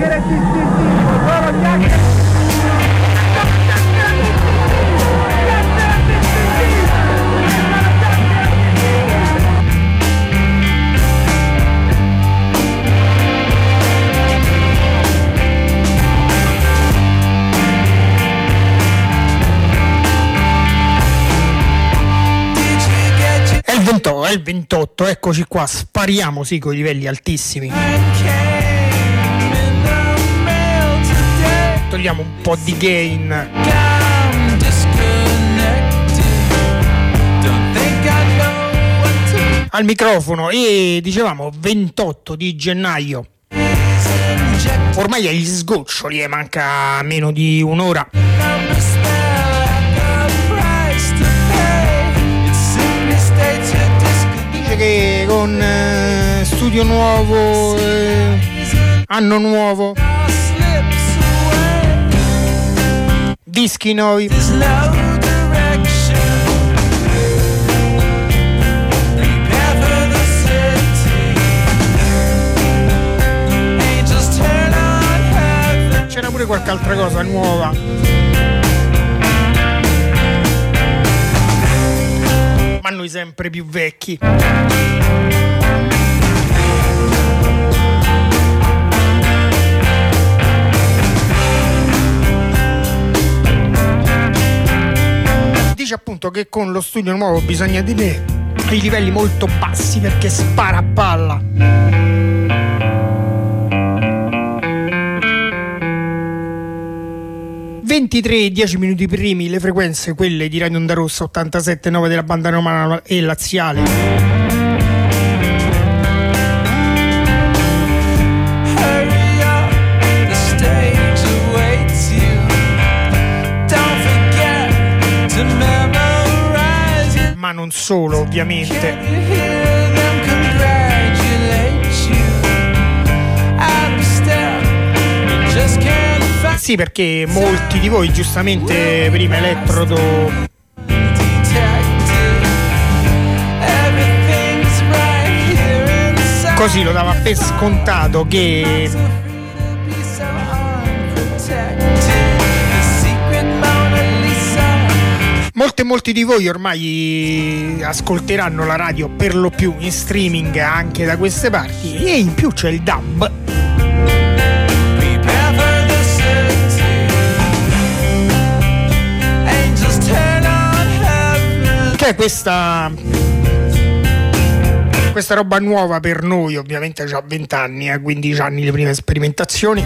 chiacchiere distintivo, solo chiacchiere. È il 28, eccoci qua, spariamo sì con i livelli altissimi. Togliamo un po' di gain. Al microfono e dicevamo 28 di gennaio. Ormai agli sgoccioli, manca meno di un'ora. Che con studio nuovo, anno nuovo, dischi nuovi, c'era pure qualche altra cosa nuova. Ma noi sempre più vecchi. Dice appunto che con lo studio nuovo bisogna tenere i livelli molto bassi perché spara a palla. 23 10 minuti primi, le frequenze quelle di Radio Onda Rossa 87.9 della banda romana e laziale. Ma non solo, ovviamente. Sì, perché molti di voi giustamente prima Elettrodo così lo dava per scontato che molti di voi ormai ascolteranno la radio per lo più in streaming anche da queste parti, e in più c'è il DAB. Che è questa roba nuova per noi, ovviamente già 20 anni, 15 anni le prime sperimentazioni.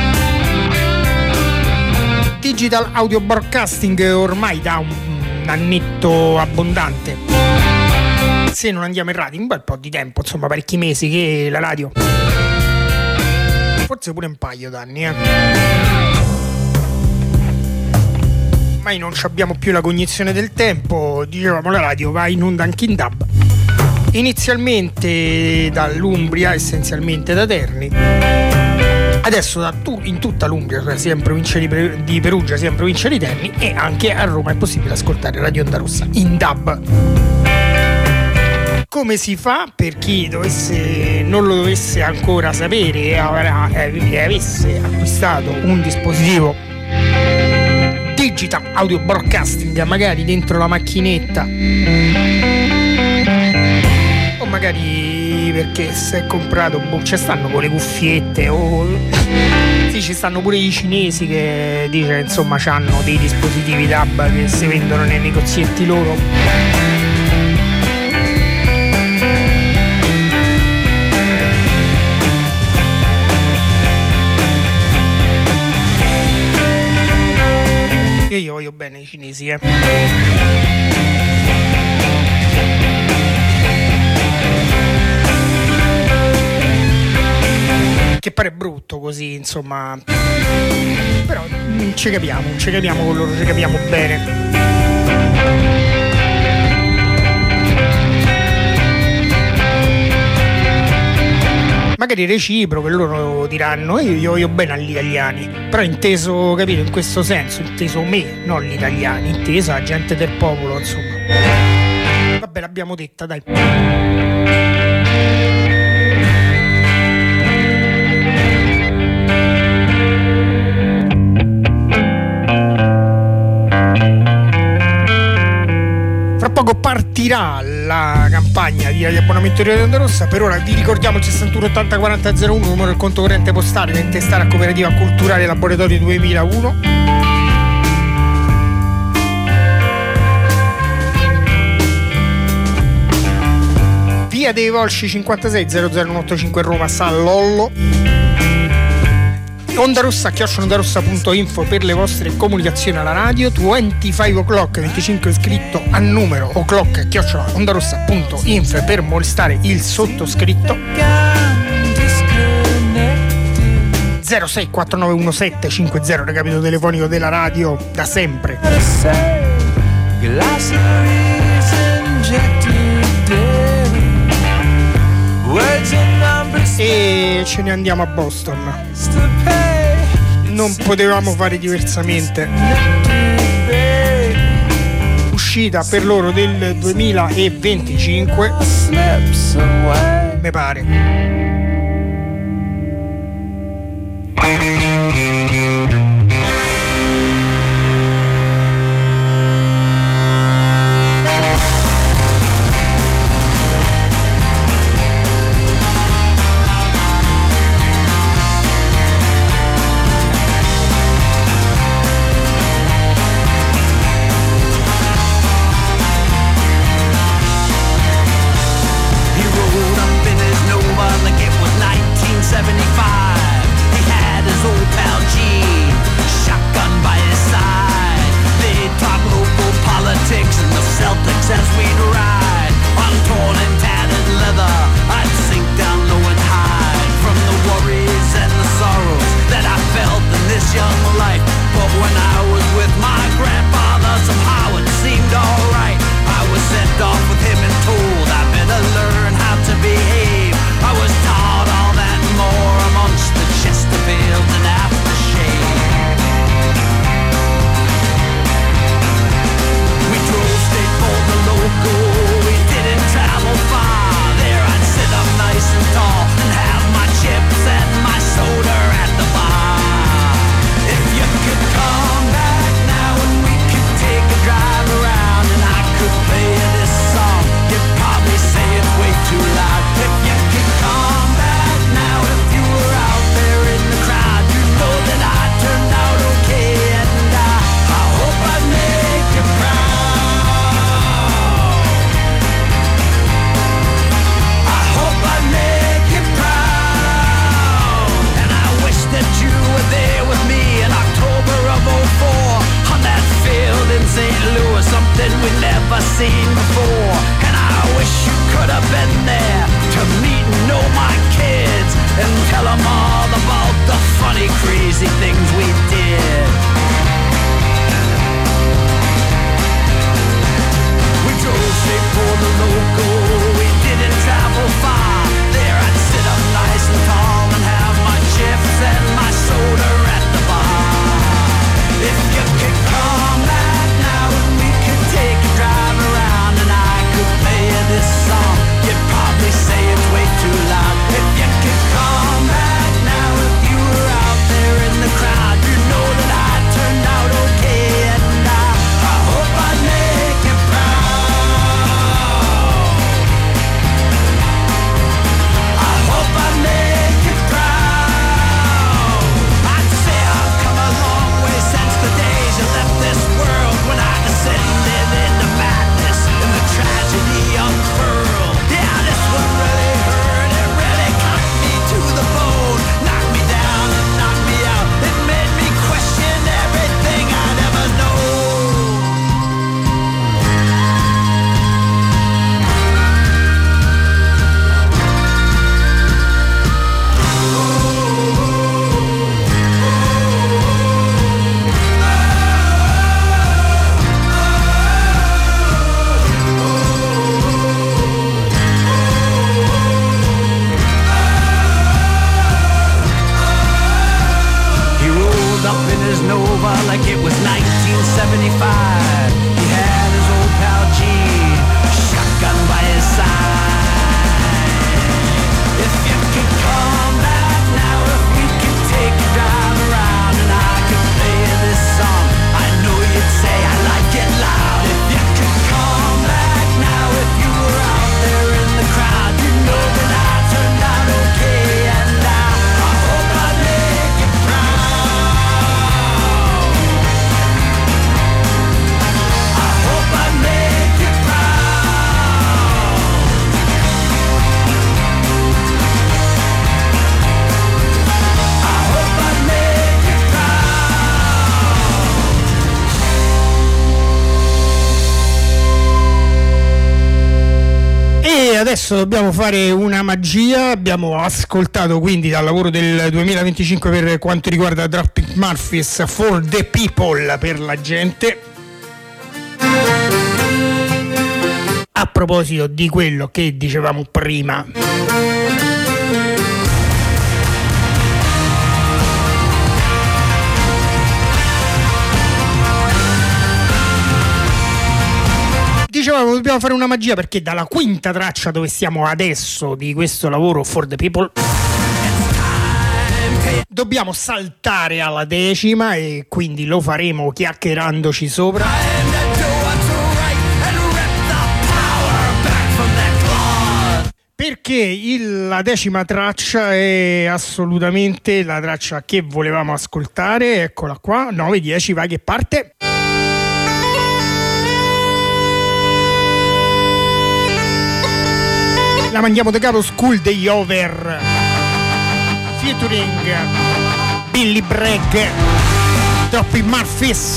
Digital Audio Broadcasting ormai da un annetto abbondante. Se non andiamo in radio un bel po' di tempo, insomma parecchi mesi che la radio, forse pure un paio d'anni, Ormai non abbiamo più la cognizione del tempo. Dicevamo, la radio va in onda anche in DAB, inizialmente dall'Umbria, essenzialmente da Terni, adesso in tutta l'Umbria, sia in provincia di Perugia sia in provincia di Terni, e anche a Roma è possibile ascoltare Radio Onda Rossa in DAB. Come si fa, per chi non lo dovesse ancora sapere e avesse acquistato un dispositivo Digital Audio Broadcasting, magari dentro la macchinetta, o magari perché si è comprato, ci stanno con le cuffiette, o sì, ci stanno pure i cinesi che dice insomma hanno dei dispositivi DAB che si vendono nei negozietti loro. Io voglio bene i cinesi, Che pare brutto così, insomma. Però ci capiamo con loro, ci capiamo bene. Magari reciproco, loro diranno io voglio bene agli italiani, però inteso, capito, in questo senso, inteso me, non gli italiani, inteso la gente del popolo, insomma. Vabbè, l'abbiamo detta, dai. partirà la campagna di abbonamento di Radio Onda Rossa. Per ora vi ricordiamo il 61 80 40 01, numero del conto corrente postale da intestare a Cooperativa Culturale Laboratorio 2001. Via dei Volsci 56 00185 Roma San Lollo. ondarossa@ondarossa.info per le vostre comunicazioni alla radio. 25 o'clock 25 scritto a numero o'clock@ondarossa.info per molestare il sottoscritto. 06491750 recapito telefonico della radio da sempre. E ce ne andiamo a Boston. Non potevamo fare diversamente. Uscita per loro del 2025, mi pare. That Adesso dobbiamo fare una magia. Abbiamo ascoltato quindi dal lavoro del 2025 per quanto riguarda Dropkick Murphys, For the People, per la gente. A proposito di quello che dicevamo prima, dicevamo dobbiamo fare una magia, perché dalla quinta traccia dove stiamo adesso di questo lavoro For the People dobbiamo saltare alla decima, e quindi lo faremo chiacchierandoci sopra, perché la decima traccia è assolutamente la traccia che volevamo ascoltare. Eccola qua, 9-10, vai che parte. La mandiamo da capo, School Day Over featuring Billy Bragg, Dropkick Murphys.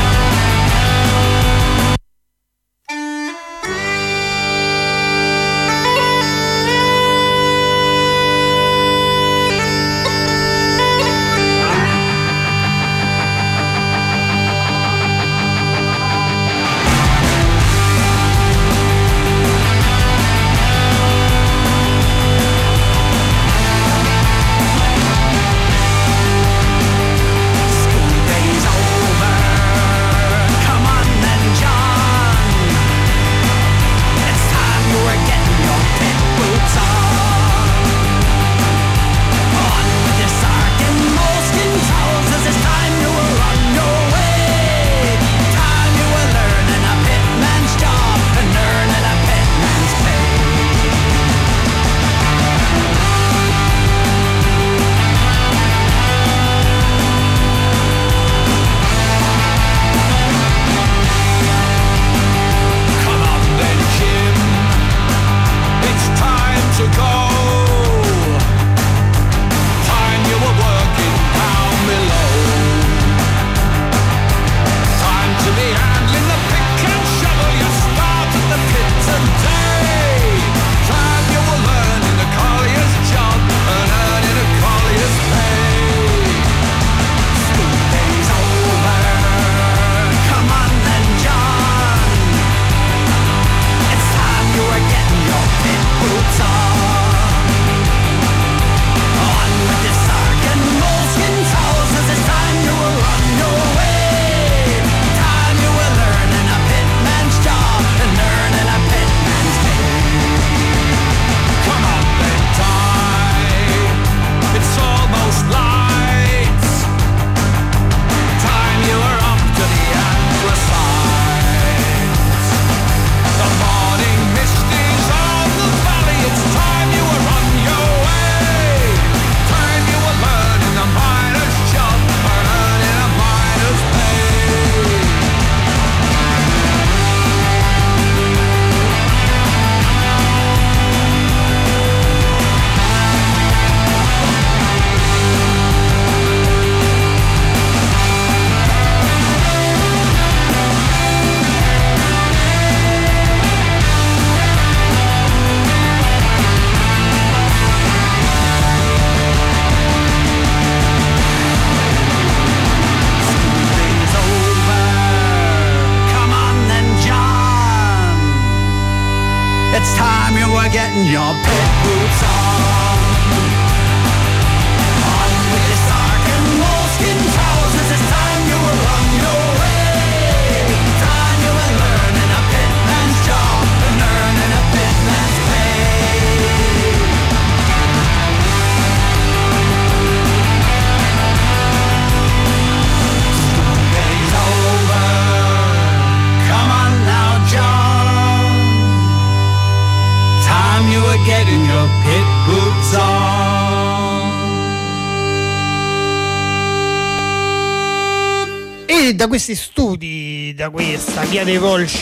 Da questi studi, da questa Via dei Volsci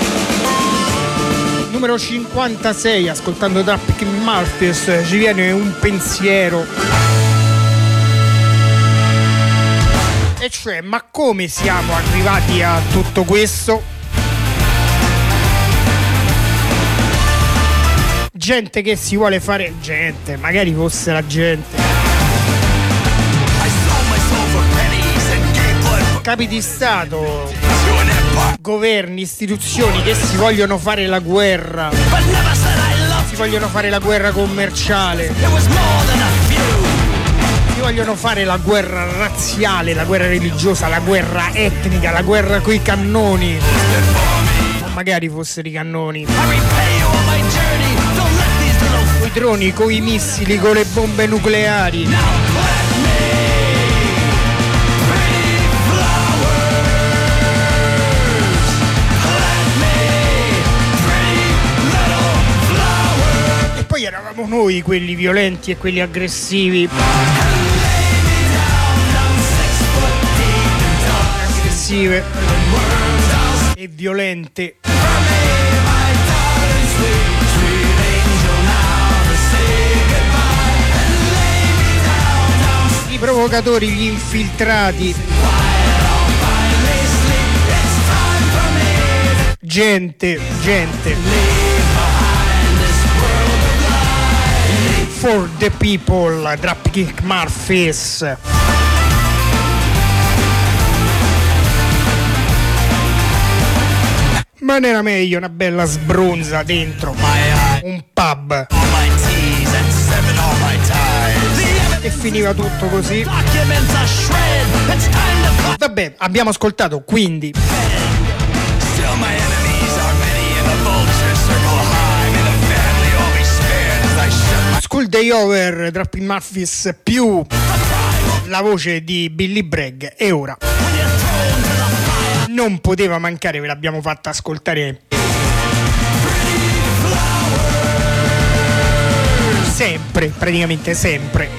numero 56, ascoltando Dropkick Murphys, ci viene un pensiero, e cioè: ma come siamo arrivati a tutto questo? gente che si vuole fare gente, magari fosse la gente, capi di Stato, governi, istituzioni che si vogliono fare la guerra, si vogliono fare la guerra commerciale, si vogliono fare la guerra razziale, la guerra religiosa, la guerra etnica, la guerra coi cannoni, o magari fossero i cannoni, coi droni, coi missili, con le bombe nucleari. Poi eravamo noi quelli violenti e quelli aggressivi. Aggressive e violente. I provocatori, gli infiltrati. Gente. For the people, Dropkick Murphys. Ma n'era meglio una bella sbronza dentro un pub. E finiva tutto così. Vabbè, abbiamo ascoltato quindi School Day Over, Dropkick Murphys più la voce di Billy Bragg. E ora non poteva mancare, ve l'abbiamo fatta ascoltare sempre, praticamente sempre,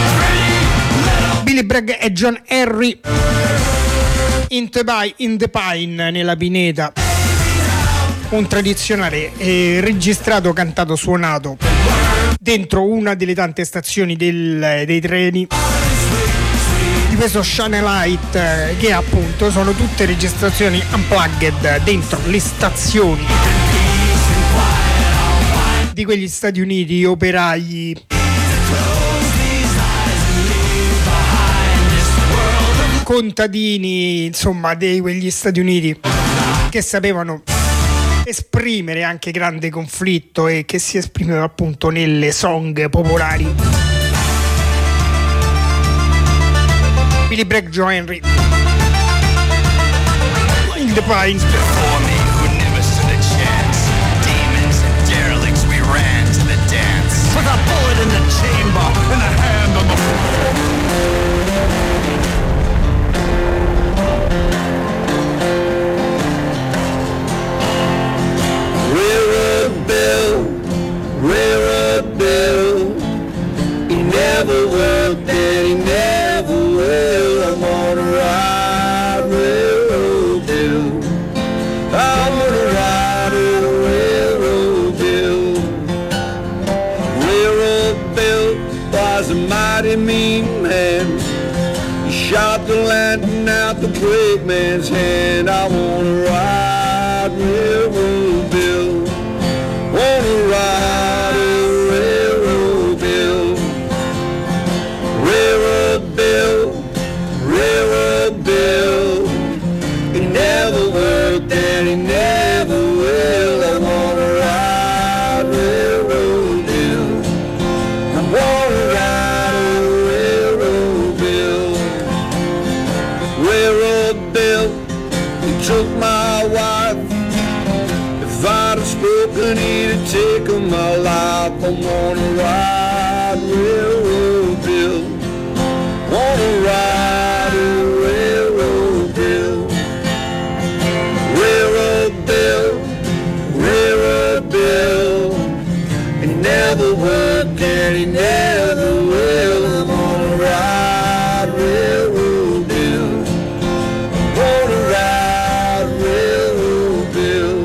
Billy Bragg e John Henry in the Pine, nella pineta, un tradizionale registrato, cantato, suonato dentro una delle tante stazioni dei treni di questo Shine Light, che appunto sono tutte registrazioni unplugged dentro le stazioni di quegli Stati Uniti operai contadini, insomma, di quegli Stati Uniti che sapevano esprimere anche grande conflitto e che si esprimeva appunto nelle song popolari. Billy Bragg, John Henry in the Pines. Before me who never stood a chance. Demons and derelicts, we ran to the dance. With a bullet in the chamber and a hand on the floor. Railroad Bill, he never worked and he never will. I'm gonna ride Railroad Bill. I'm gonna ride a Railroad Bill. Railroad Bill was a mighty mean man. He shot the lantern out the brakeman's hand. I wanna ride Railroad Bill. Wanna ride a Railroad Bill. Railroad Bill, Railroad Bill. He never worked and he never will. I wanna ride Railroad Bill. I wanna ride a Railroad Bill. Railroad Bill, he took my wife. If I'd have spoken, he'd have taken my life. I wanna ride Railroad Bill. Wanna ride a Railroad Bill. Railroad Bill, Railroad Bill. He never worked and he never will. I wanna ride Railroad Bill. Wanna ride Railroad Bill.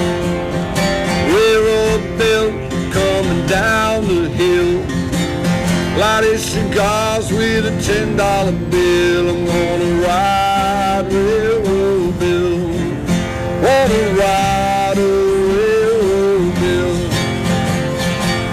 Railroad Bill coming down the hill. Lighted cigars with a $10 bill. I'm gonna ride Railroad Bill. Wanna ride a Railroad Bill.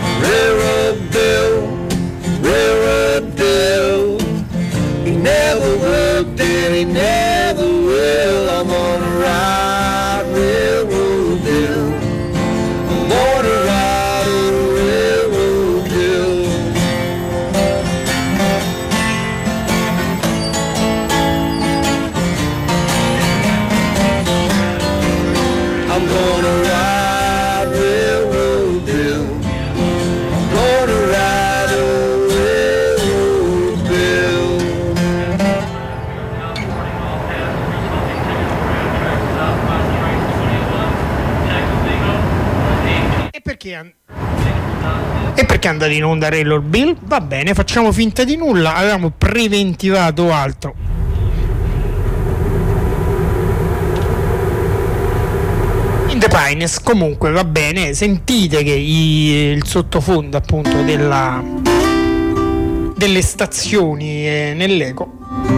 I'm gonna ride Railroad Bill. I'm gonna ride a Railroad Bill. E perché è andato in onda Railroad Bill? Va bene, facciamo finta di nulla, avevamo preventivato altro. In the Pines, comunque va bene, sentite che il sottofondo appunto delle stazioni nell'eco.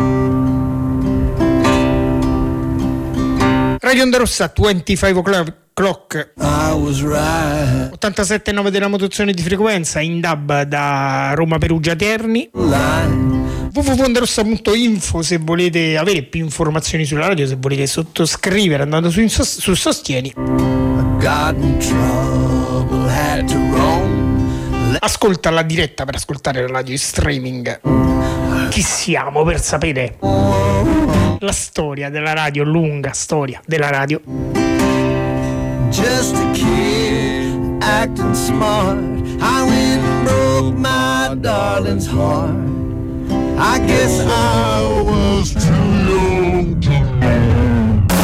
Radio Onda Rossa 25 o'clock 87,9 della modulazione di frequenza, in DAB da Roma Perugia Terni. www.ondarossa.info se volete avere più informazioni sulla radio, se volete sottoscrivere andando su Sostieni. Ascolta la diretta per ascoltare la radio in streaming. Chi siamo per sapere la storia della radio, lunga storia della radio. Just a kid acting smart, I went and broke my darling's heart. I guess I was too young to know.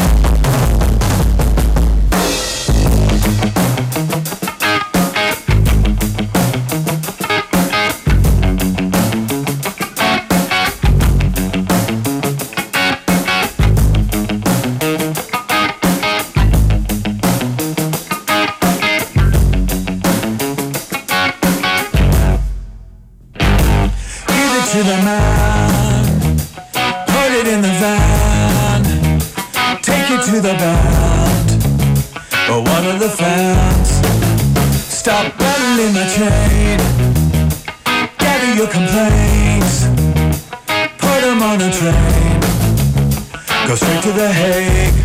To the man, put it in the van, take it to the band, or one of the fans. Stop rattling my chain, gather your complaints, put them on a train, go straight to The Hague.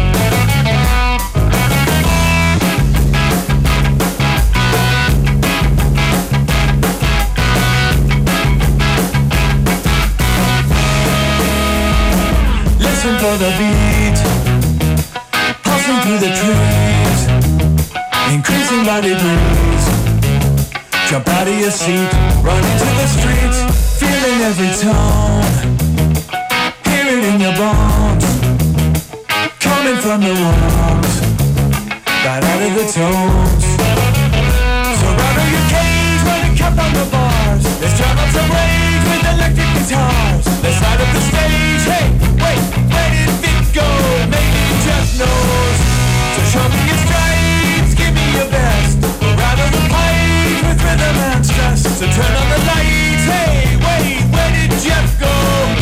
For the beat, pulsing through the trees, increasing body breeze. Jump out of your seat, run into the streets, feeling every tone, hear it in your bones, coming from the wounds, right out of the tones. So rattle your cage, run a cup on the bars, let's turn up some rage with electric guitars. Let's light up the stage, hey, wait, where did it go? Maybe Jeff knows. So show me your stripes, give me your best. We'll rattle the page with rhythm and stress. So turn on the lights, hey, wait, where did Jeff go?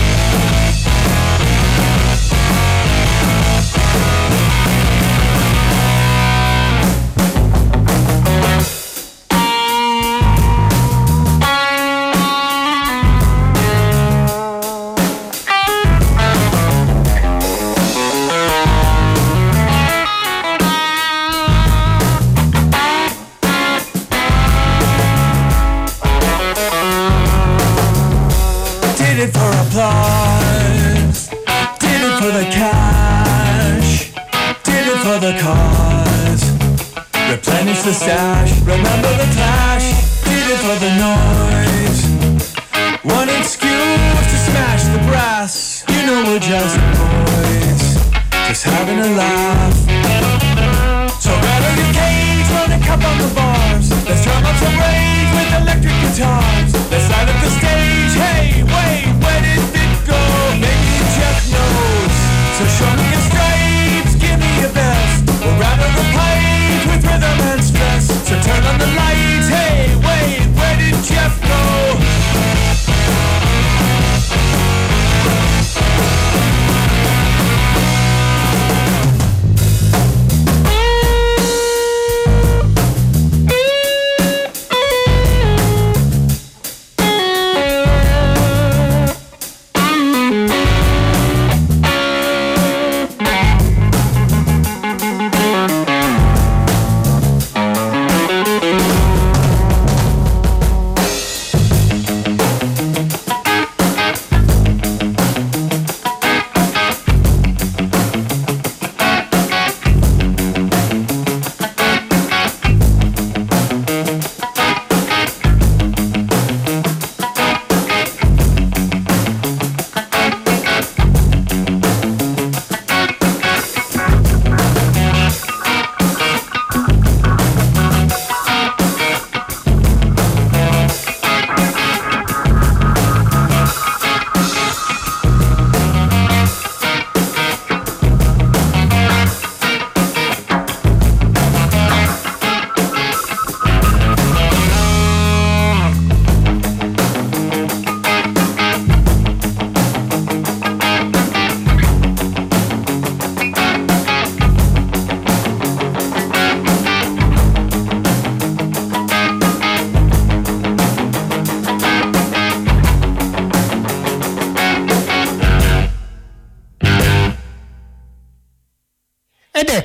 Applause. Did it for the cash, did it for the cause. Replenish the stash, remember the clash. Did it for the noise. One excuse to smash the brass. You know we're just boys, just having a laugh. So rattle your cage, run a cup on the bars. Let's drum up some rage with electric guitars. Let's light up the stage, hey, wait, where did it go? Maybe Jeff knows. So show me your stripes, give me your best. We'll rattle the page with rhythm and stress. So turn on the lights, hey, wait, where did Jeff go?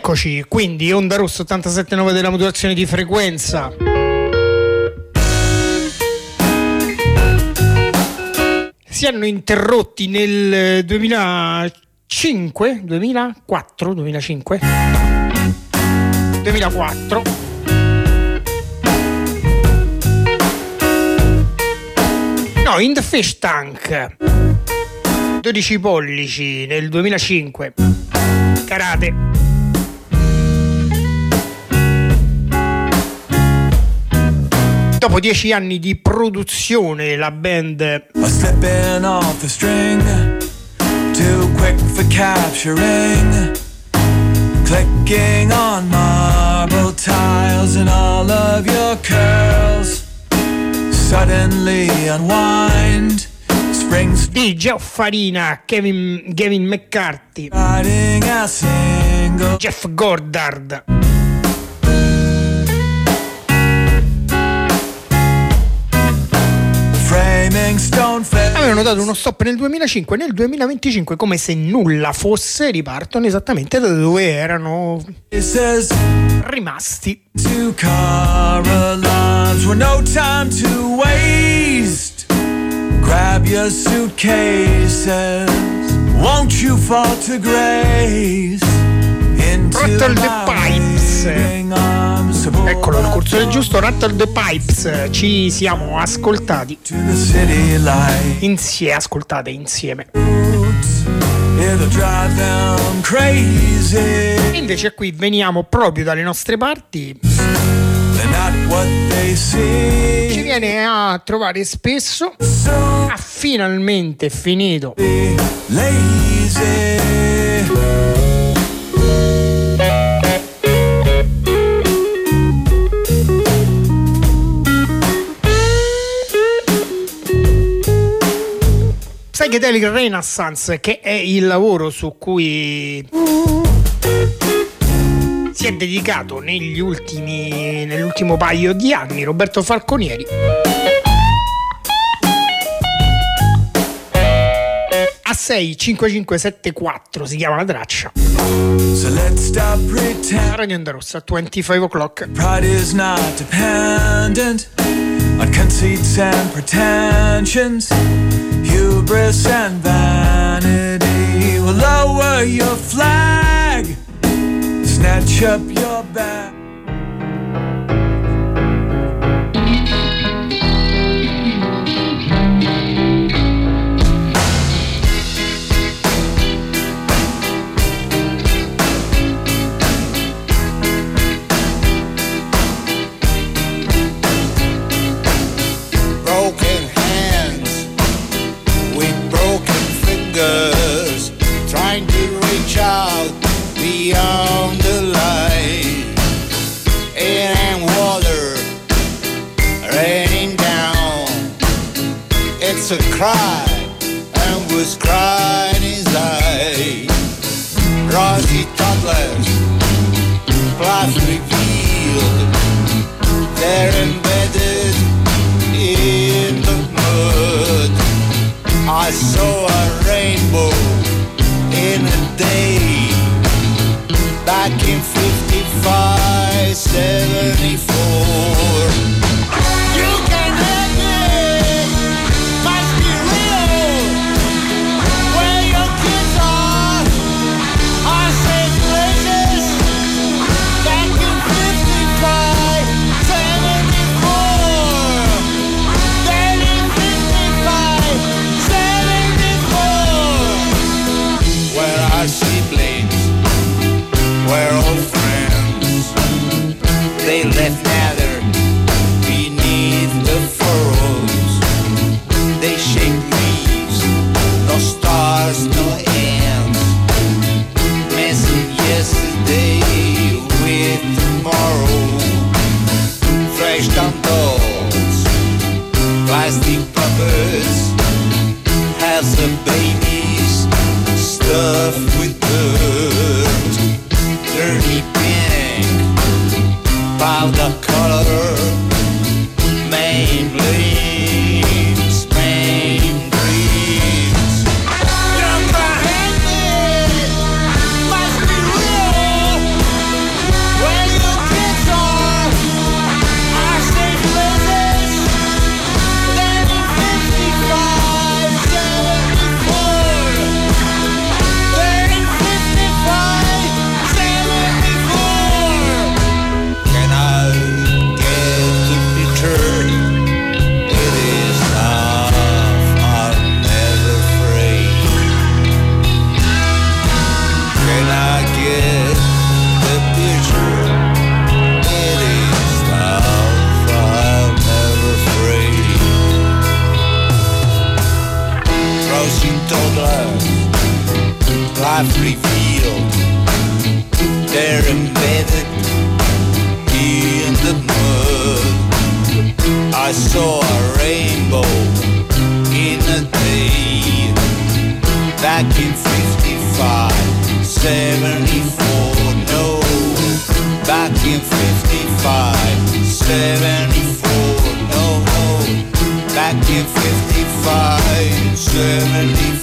Eccoci, quindi Onda Rossa 87.9 della modulazione di frequenza. Si hanno interrotti nel 2005, 2004, 2005, 2004. No, In the Fish Tank, 12 pollici nel 2005. Karate. Dopo 10 anni di produzione la band Slipping off the string, too quick for capturing, clicking on marble tiles and all of your curls suddenly unwind. di Geoff Farina, Kevin McCarthy, Jeff Goddard. Avevano dato uno stop nel 2005 e nel 2025, come se nulla fosse, ripartono esattamente da dove erano rimasti. Grab your suitcases, won't you fall to grace? Rattle the Pipes. Eccolo, il cursore giusto, Rattle the Pipes. Ci siamo ascoltati ascoltate insieme. E invece qui veniamo proprio dalle nostre parti. Ci viene a trovare spesso. Ha finalmente finito Psychedelic Renaissance, che è il lavoro su cui si è dedicato nell'ultimo paio di anni Roberto Falconieri. A65574 si chiama la traccia. So let's stop pretend. Radio Onda Rossa 25 o'clock. Pride is not dependent on conceits and pretensions. Hubris and vanity will lower your flag, snatch up your bag. Trying to reach out beyond the light. Air and water raining down. It's a cry and was crying inside. Rosy toddlers, plus revealed. They're embedded in the mud. I saw a rainbow in a day, back in 55, 74. You can have it, must be real. Where your kids are safe places, back in 55, 74. Then in 55, 74. Where our siblings were old friends, they left nether beneath the furrows. They shake leaves, no stars, no ends, messing yesterday with tomorrow. Fresh down dolls, plastic puppets, has the babies stuffed with dirt, dirty pink, powder color, main bleeds, main dreams. You can have it, must be real. life revealed. They're embedded in the mud. I saw a rainbow in a day, back in 55, 74, no, back in 55, 74, no, back in 55, 74.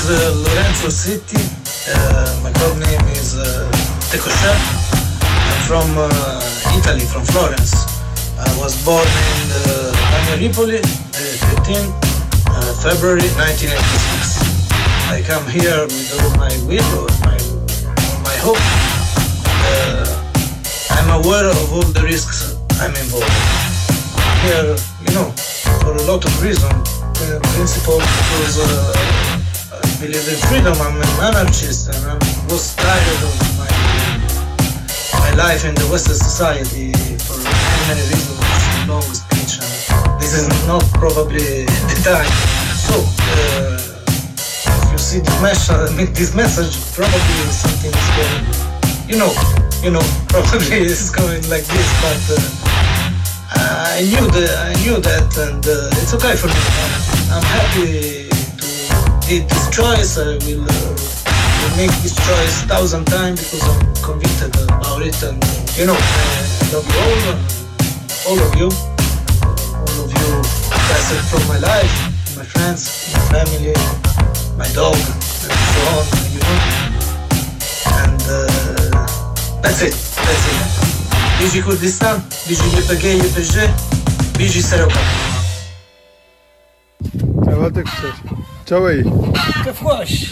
is Lorenzo Sitti. My code name is Tecoscia. I'm from Italy, from Florence. I was born in Ripoli, 15 February 1986. I come here with all my will, my hope. I'm aware of all the risks I'm involved in. Here, for a lot of reasons. Principle, because I believe in freedom. I'm an anarchist, and I was tired of my life in the Western society for many reasons. It's a long speech, and this is not probably the time. So, if you see this message, probably something is going. Probably it's going like this, but I knew that, and it's okay for me. I'm happy to did this choice. I will make this choice 1,000 times because I'm convicted about it. And I love you all of you passed from my life, my friends, my family, my dog, and so on. And that's it. Biji Kurdistan, Biji YPG, YPG, Biji Seroka. Ciao aí. Que faz?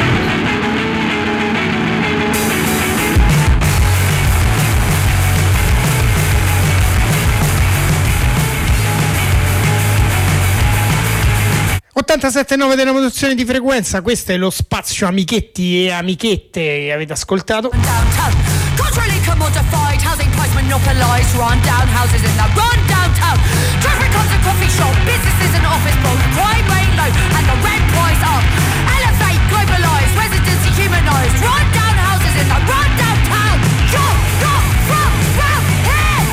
87,9 della modulazione di frequenza, questo è lo spazio amichetti e amichette, avete ascoltato? Culturally commodified, housing price monopolised, run down houses in the run downtown. Traffic comes a coffee shop, businesses and office blocks, crime rate low and the rent price up. Elevate, globalised, residency humanised, run down houses in the run downtown. You're not from round here.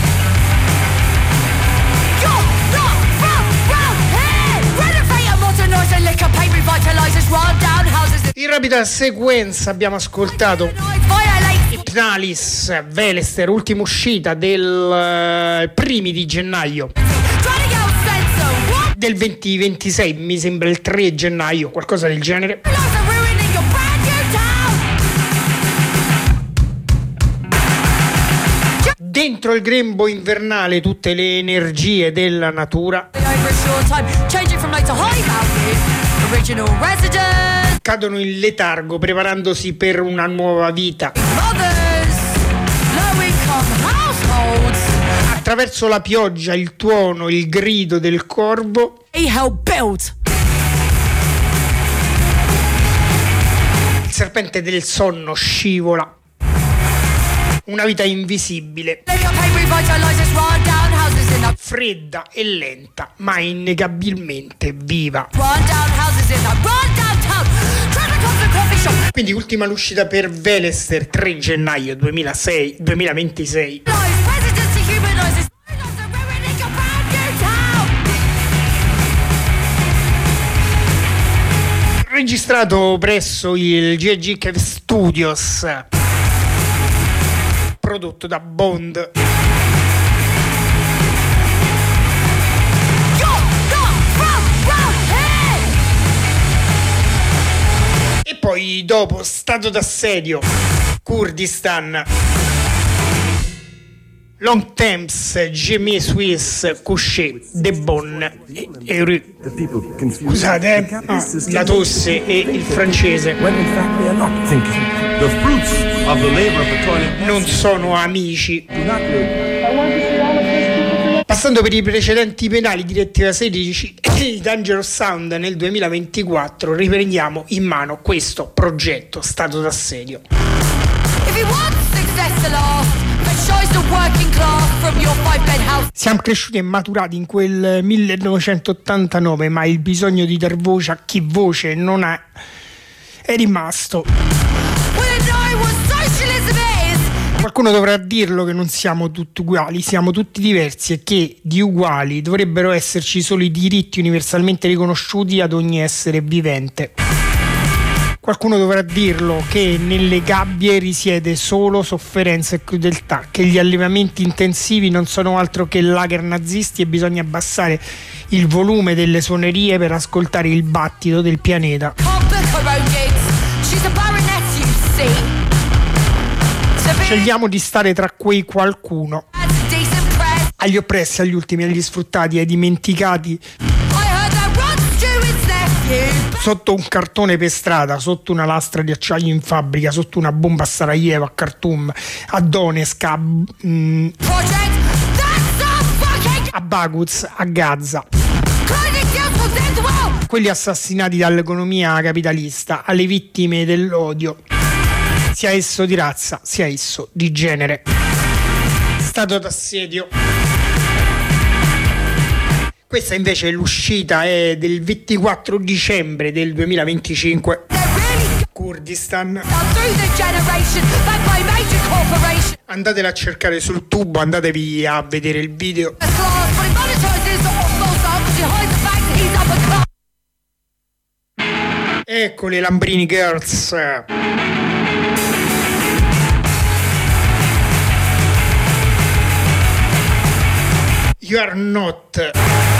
You're not from round here. Renovate and modernise and liquor pay revitalises, run down houses. In rapida sequenza abbiamo ascoltato Hypnalis, Velester, ultima uscita del primi di gennaio del 2026, mi sembra il 3 gennaio, qualcosa del genere. Dentro il grembo invernale tutte le energie della natura cadono in letargo preparandosi per una nuova vita. Attraverso la pioggia, il tuono, il grido del corvo, il serpente del sonno scivola. Una vita invisibile, fredda e lenta, ma innegabilmente viva. Quindi ultima l'uscita per Velester, 3 gennaio 2026. Registrato presso il GG Cave Studios, prodotto da Bond. E poi dopo Stato d'assedio, Kurdistan, Long Temps, Jimmy Swiss, Couché, De Bon e Rue. Scusate, la tosse e il francese non sono amici. Passando per i precedenti penali, Direttiva 16 e Dangerous Sound nel 2024, riprendiamo in mano questo progetto Stato d'assedio. Siamo cresciuti e maturati in quel 1989, ma il bisogno di dar voce a chi voce non ha è rimasto. Qualcuno dovrà dirlo che non siamo tutti uguali, siamo tutti diversi e che di uguali dovrebbero esserci solo i diritti universalmente riconosciuti ad ogni essere vivente. Qualcuno dovrà dirlo che nelle gabbie risiede solo sofferenza e crudeltà, che gli allevamenti intensivi non sono altro che lager nazisti e bisogna abbassare il volume delle suonerie per ascoltare il battito del pianeta. book her own gigs. She's a baroness, you see. Scegliamo di stare tra quei qualcuno, agli oppressi, agli ultimi, agli sfruttati, ai dimenticati, sotto un cartone per strada, sotto una lastra di acciaio in fabbrica, sotto una bomba a Sarajevo, a Khartoum, a Donetsk, a Baghuz, a Gaza. Quelli assassinati dall'economia capitalista, alle vittime dell'odio, sia esso di razza, sia esso di genere, stato d'assedio. Questa invece è l'uscita del 24 dicembre del 2025. Kurdistan. Andatela a cercare sul tubo, andatevi a vedere il video. Ecco le Lambrini Girls. You are not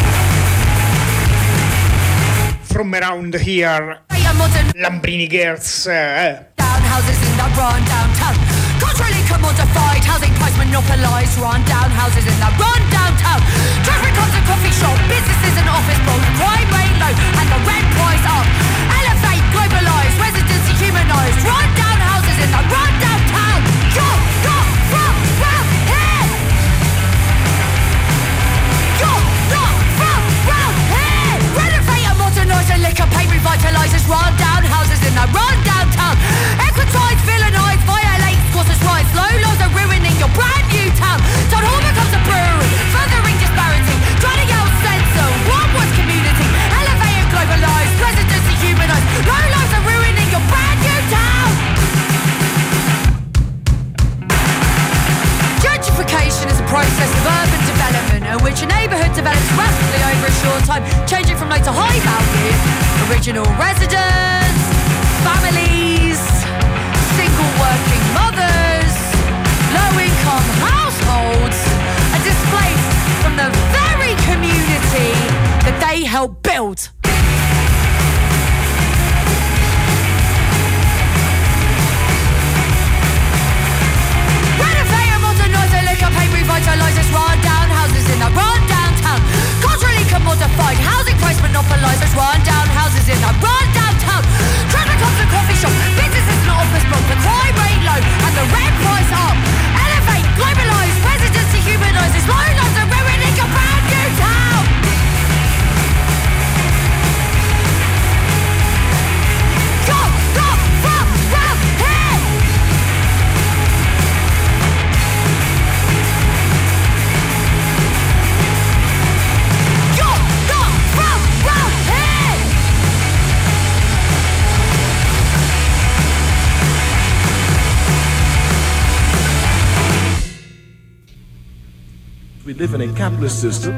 from around here. Lambrini Girls. Houses in the run downtown, culturally commodified, housing price monopolised, run down houses in the run downtown. Traffic comes a coffee shop, businesses and office blocks, crime rate low and the rent price up. Elevate, globalised, residency humanised, run down houses in the run downtown. You're not from round here. You're not from round here. Renovate and modernise and liquor paint revitalises, run down houses in the run downtown. Equitize, villainize, violate Scottish rights. Low laws are ruining your brand new town. Town Hall becomes a brewery, furthering disparity, drowning out censor. One was community, elevate and globalise, residency humanised. Low laws are ruining your brand new town. Gentrification is a process of urban development in which a neighbourhood develops rapidly over a short time, changing from low to high value. Original residents, families, single working mothers, low-income households are displaced from the very community that they helped build. Renovate and modernise and liquor paint revitalises, run down houses in the run downtown. Culturally commodified, housing price monopolises, run down houses in the run downtown. Traffic comes a coffee shop, businesses and office blocks, the crime rate low and the rent price up. Elevate, globalise, residency humanises, low lives are ruining your brand new town. You're not from round here. You're not from round here. We live in a capitalist system.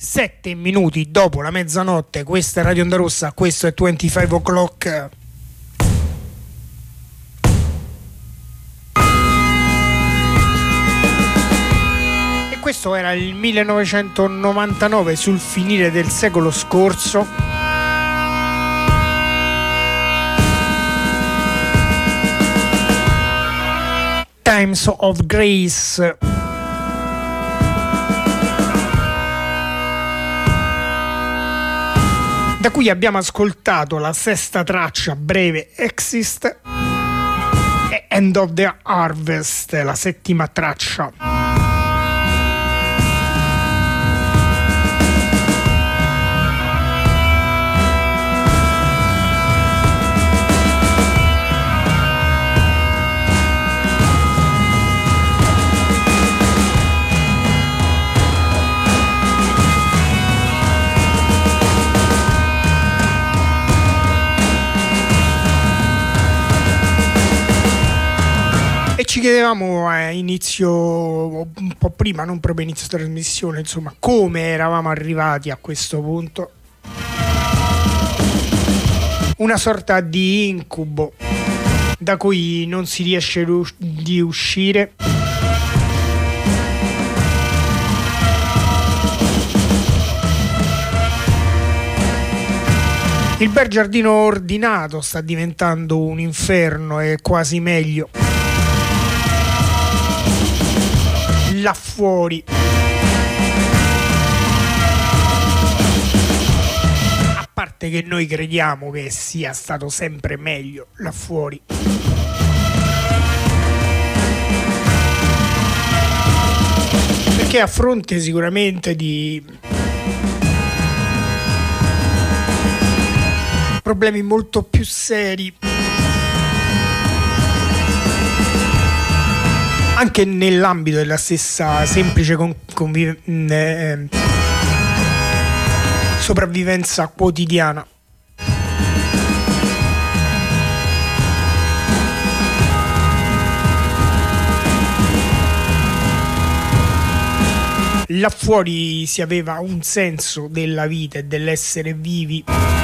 7 minuti dopo la mezzanotte. Questa è Radio Onda Rossa, questo è 25 O'Clock. E questo era il 1999, sul finire del secolo scorso. Times of Grace. Da cui abbiamo ascoltato la sesta traccia, breve, Exist, e End of the Harvest, la settima traccia. E ci chiedevamo a inizio, un po' prima, non proprio inizio trasmissione, insomma, come eravamo arrivati a questo punto. Una sorta di incubo da cui non si riesce di uscire. Il bel giardino ordinato sta diventando un inferno e quasi meglio. Là fuori, a parte che noi crediamo che sia stato sempre meglio là fuori, perché a fronte sicuramente di problemi molto più seri anche nell'ambito della stessa semplice sopravvivenza quotidiana. Là fuori si aveva un senso della vita e dell'essere vivi.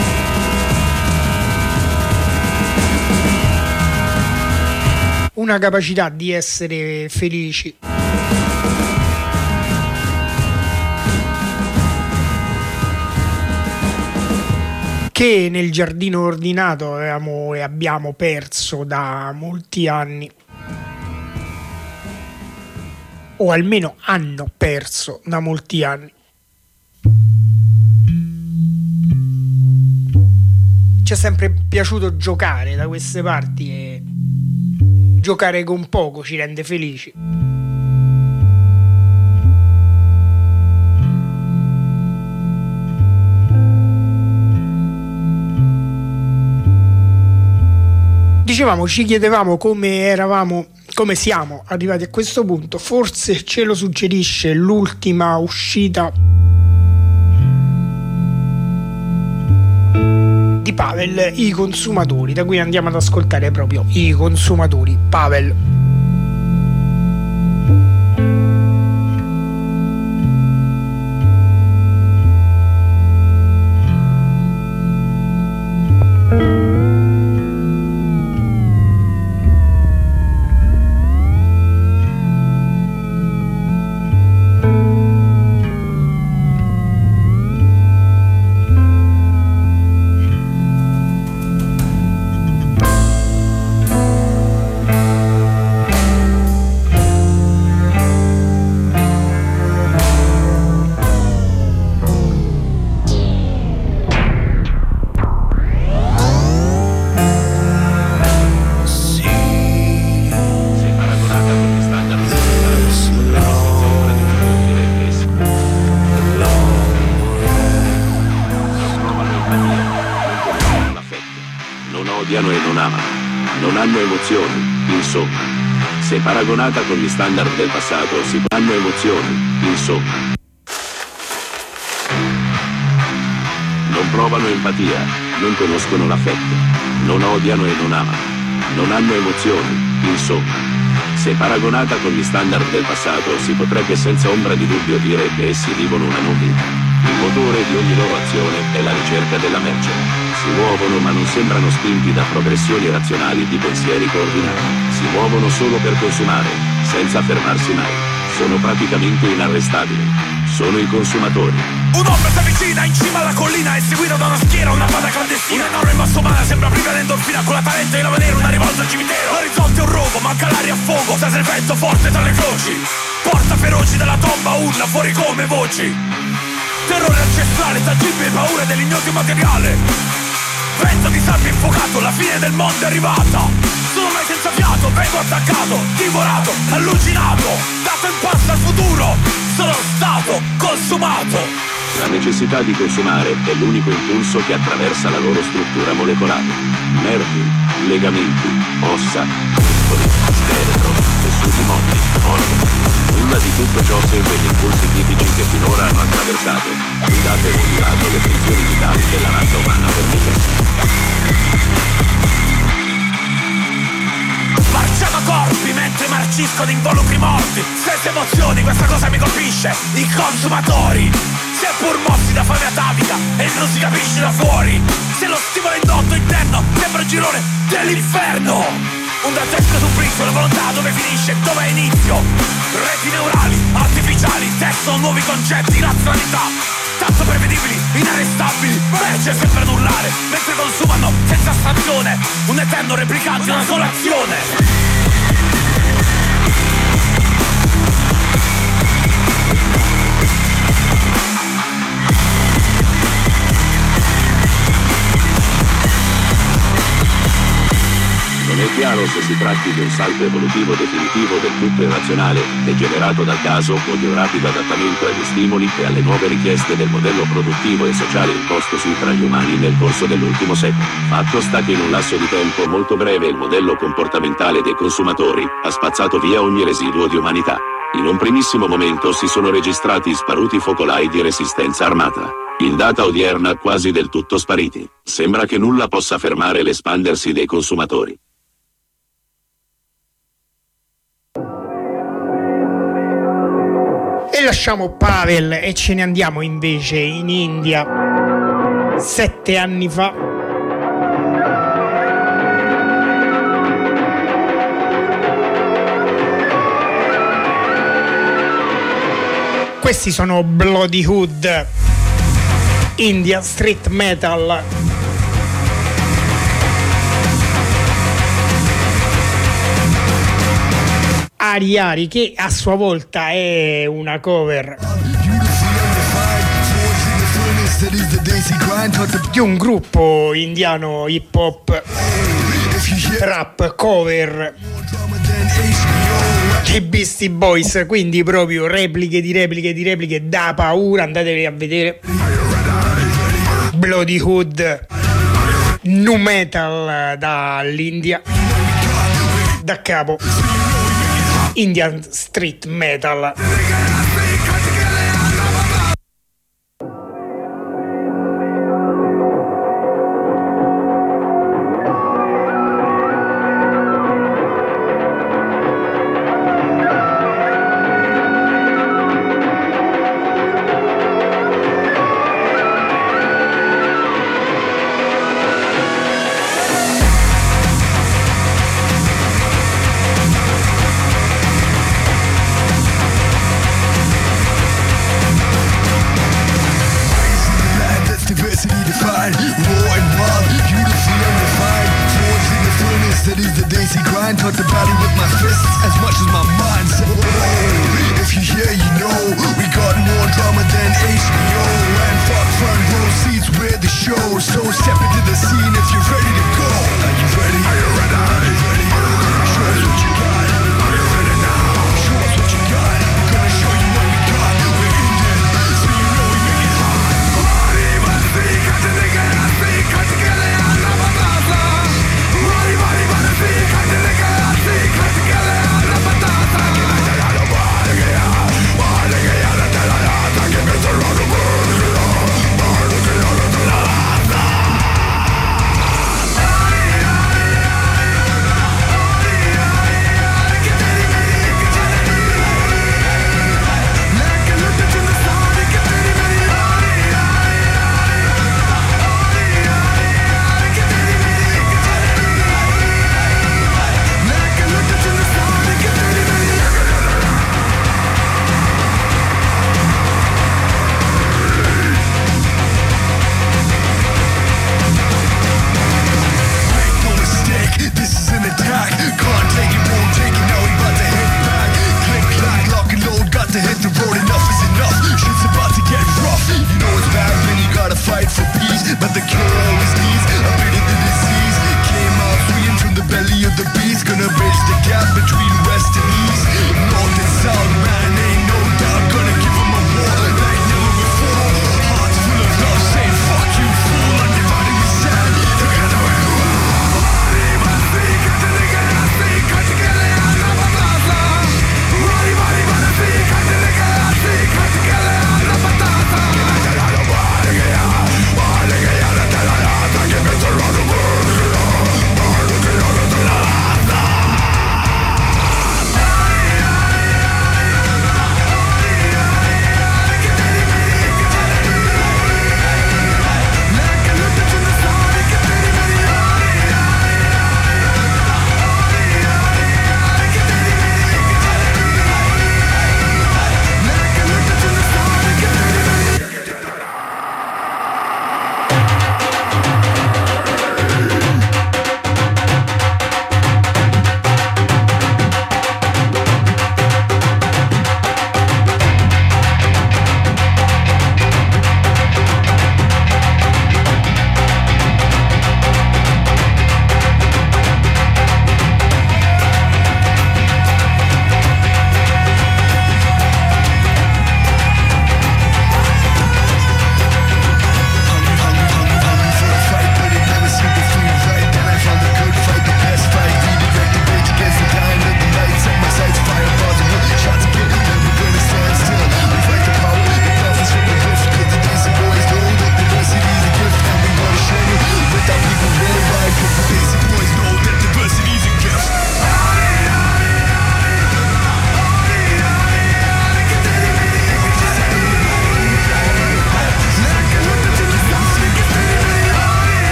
Una capacità di essere felici. Che nel giardino ordinato avevamo e abbiamo perso da molti anni. O almeno hanno perso da molti anni. Ci è sempre piaciuto giocare da queste parti e giocare con poco ci rende felici. Dicevamo, ci chiedevamo come siamo arrivati a questo punto. Forse ce lo suggerisce l'ultima uscita di Pavel, I consumatori, da cui andiamo ad ascoltare proprio I consumatori, Pavel. odiano e non amano, non hanno emozioni, insomma. Se paragonata con gli standard del passato si hanno emozioni, insomma. Non provano empatia, non conoscono l'affetto, non odiano e non amano, non hanno emozioni, insomma. Se paragonata con gli standard del passato si potrebbe senza ombra di dubbio dire che essi vivono una non vita. Il motore di ogni loro azione è la ricerca della merce. Si muovono ma non sembrano spinti da progressioni razionali di pensieri coordinati. Si muovono solo per consumare, senza fermarsi mai. Sono praticamente inarrestabili. Sono i consumatori. Un uomo si avvicina in cima alla collina e seguito da una schiera, una banda clandestina. Un'enorme massa umana sembra priva d'endorfina, con la talento di vedere una rivolta al cimitero. L'orizzonte è un rogo, manca l'aria a fuoco, sta il vento forte tra le croci. Porta feroci dalla tomba, urla fuori come voci. Terrore ancestrale, tangibile, paura dell'ignoto materiale. Vento di sabbia infuocato, la fine del mondo è arrivata. Sono mai senza fiato, vengo attaccato, divorato, allucinato. Dato in pasto al futuro, sono stato consumato. La necessità di consumare è l'unico impulso che attraversa la loro struttura molecolare. Nervi, legamenti, ossa, muscoli, scheletro, tessuti mobili, organi. Nulla di tutto ciò segue gli impulsi tipici che finora hanno attraversato, guidate e modulato le funzioni vitali della razza umana per millenni. Marciamo corpi mentre marciscono involucri morti. Senza emozioni, questa cosa mi colpisce. I consumatori, seppur mossi da fame atavica e non si capisce da fuori. Se lo stimolo indotto interno sembra il girone dell'inferno. Un dantesco supplizio, la volontà dove finisce, dove è inizio. Reti neurali, artificiali, testono nuovi concetti, razionalità. Tanto prevedibili, inarrestabili, invece sembrano urlare mentre consumano senza stazione. Un eterno replicante, una sola azione. Non è chiaro se si tratti di un salto evolutivo definitivo del tutto irrazionale, degenerato dal caso o di un rapido adattamento agli stimoli e alle nuove richieste del modello produttivo e sociale impostosi tra gli umani nel corso dell'ultimo secolo. Fatto sta che in un lasso di tempo molto breve il modello comportamentale dei consumatori ha spazzato via ogni residuo di umanità. In un primissimo momento si sono registrati sparuti focolai di resistenza armata. In data odierna quasi del tutto spariti. Sembra che nulla possa fermare l'espandersi dei consumatori. E lasciamo Pavel e ce ne andiamo invece in India 7 anni fa. Questi sono Bloody Hood, India Street Metal. Ari, che a sua volta è una cover di un gruppo indiano hip hop rap cover dei Beastie Boys, quindi proprio repliche da paura. Andatevi a vedere Bloody Hood, nu metal dall'India, da capo Indian Street Metal.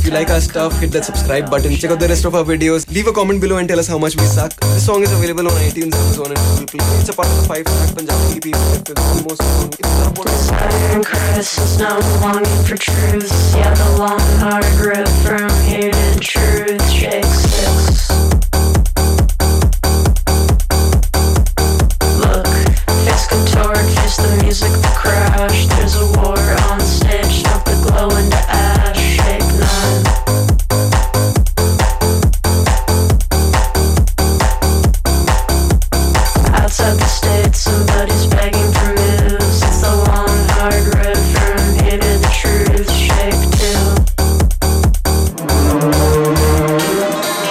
you like our stuff, hit that subscribe button. Check out the rest of our videos. Leave a comment below and tell us how much we suck. This song is available on iTunes, Amazon, and Google Play. It's a part of the 5-track Punjabi EP that feels almost long. If you love one desire and crisis, now longing for truth. Yeah, the long hard road from here to truth. Shake 6. Look, face contoured, face the music that crashed. There's a war on stage, knock the glow into ash. Shake 9. Outside the state, somebody's begging for moves. It's the long hard road from here to the truth. Shake 2.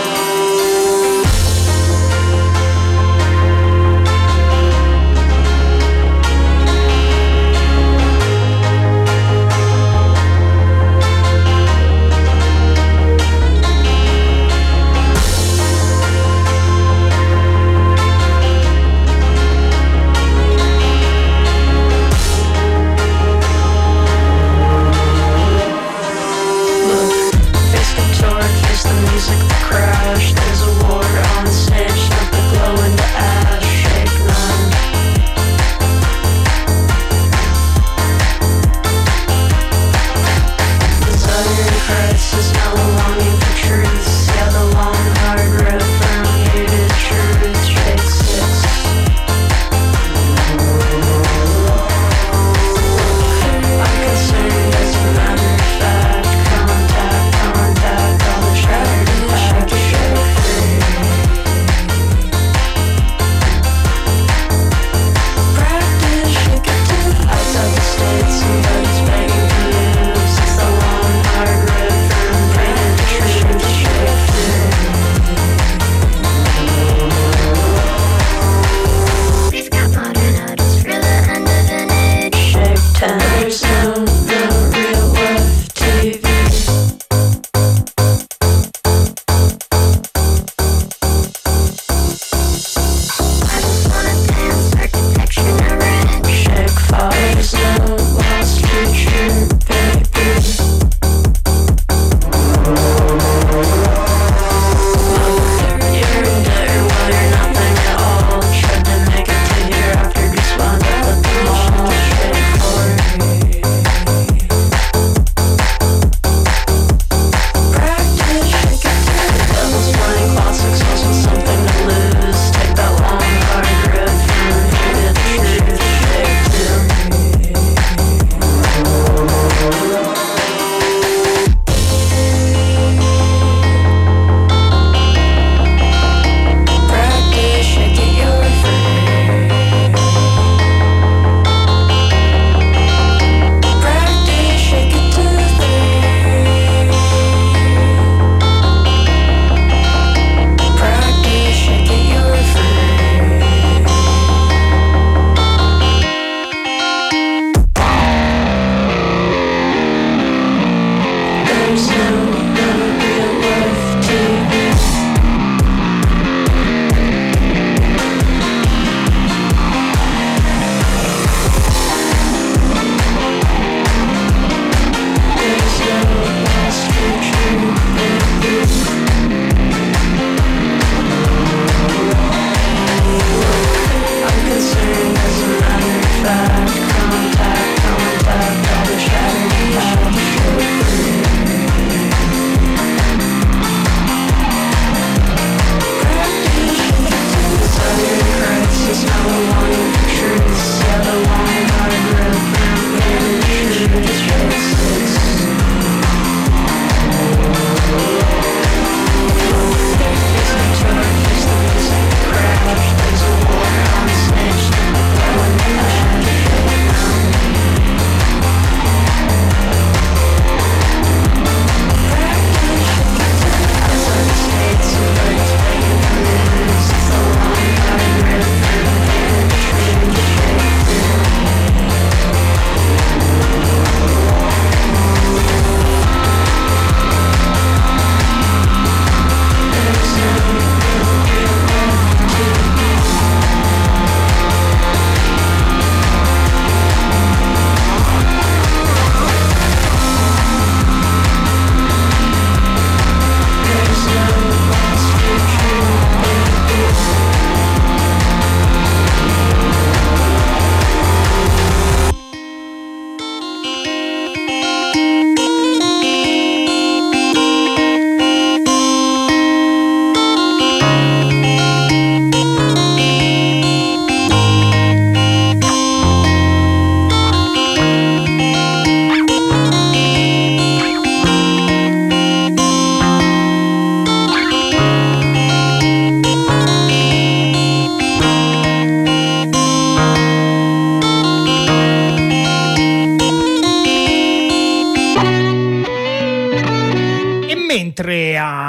mentre a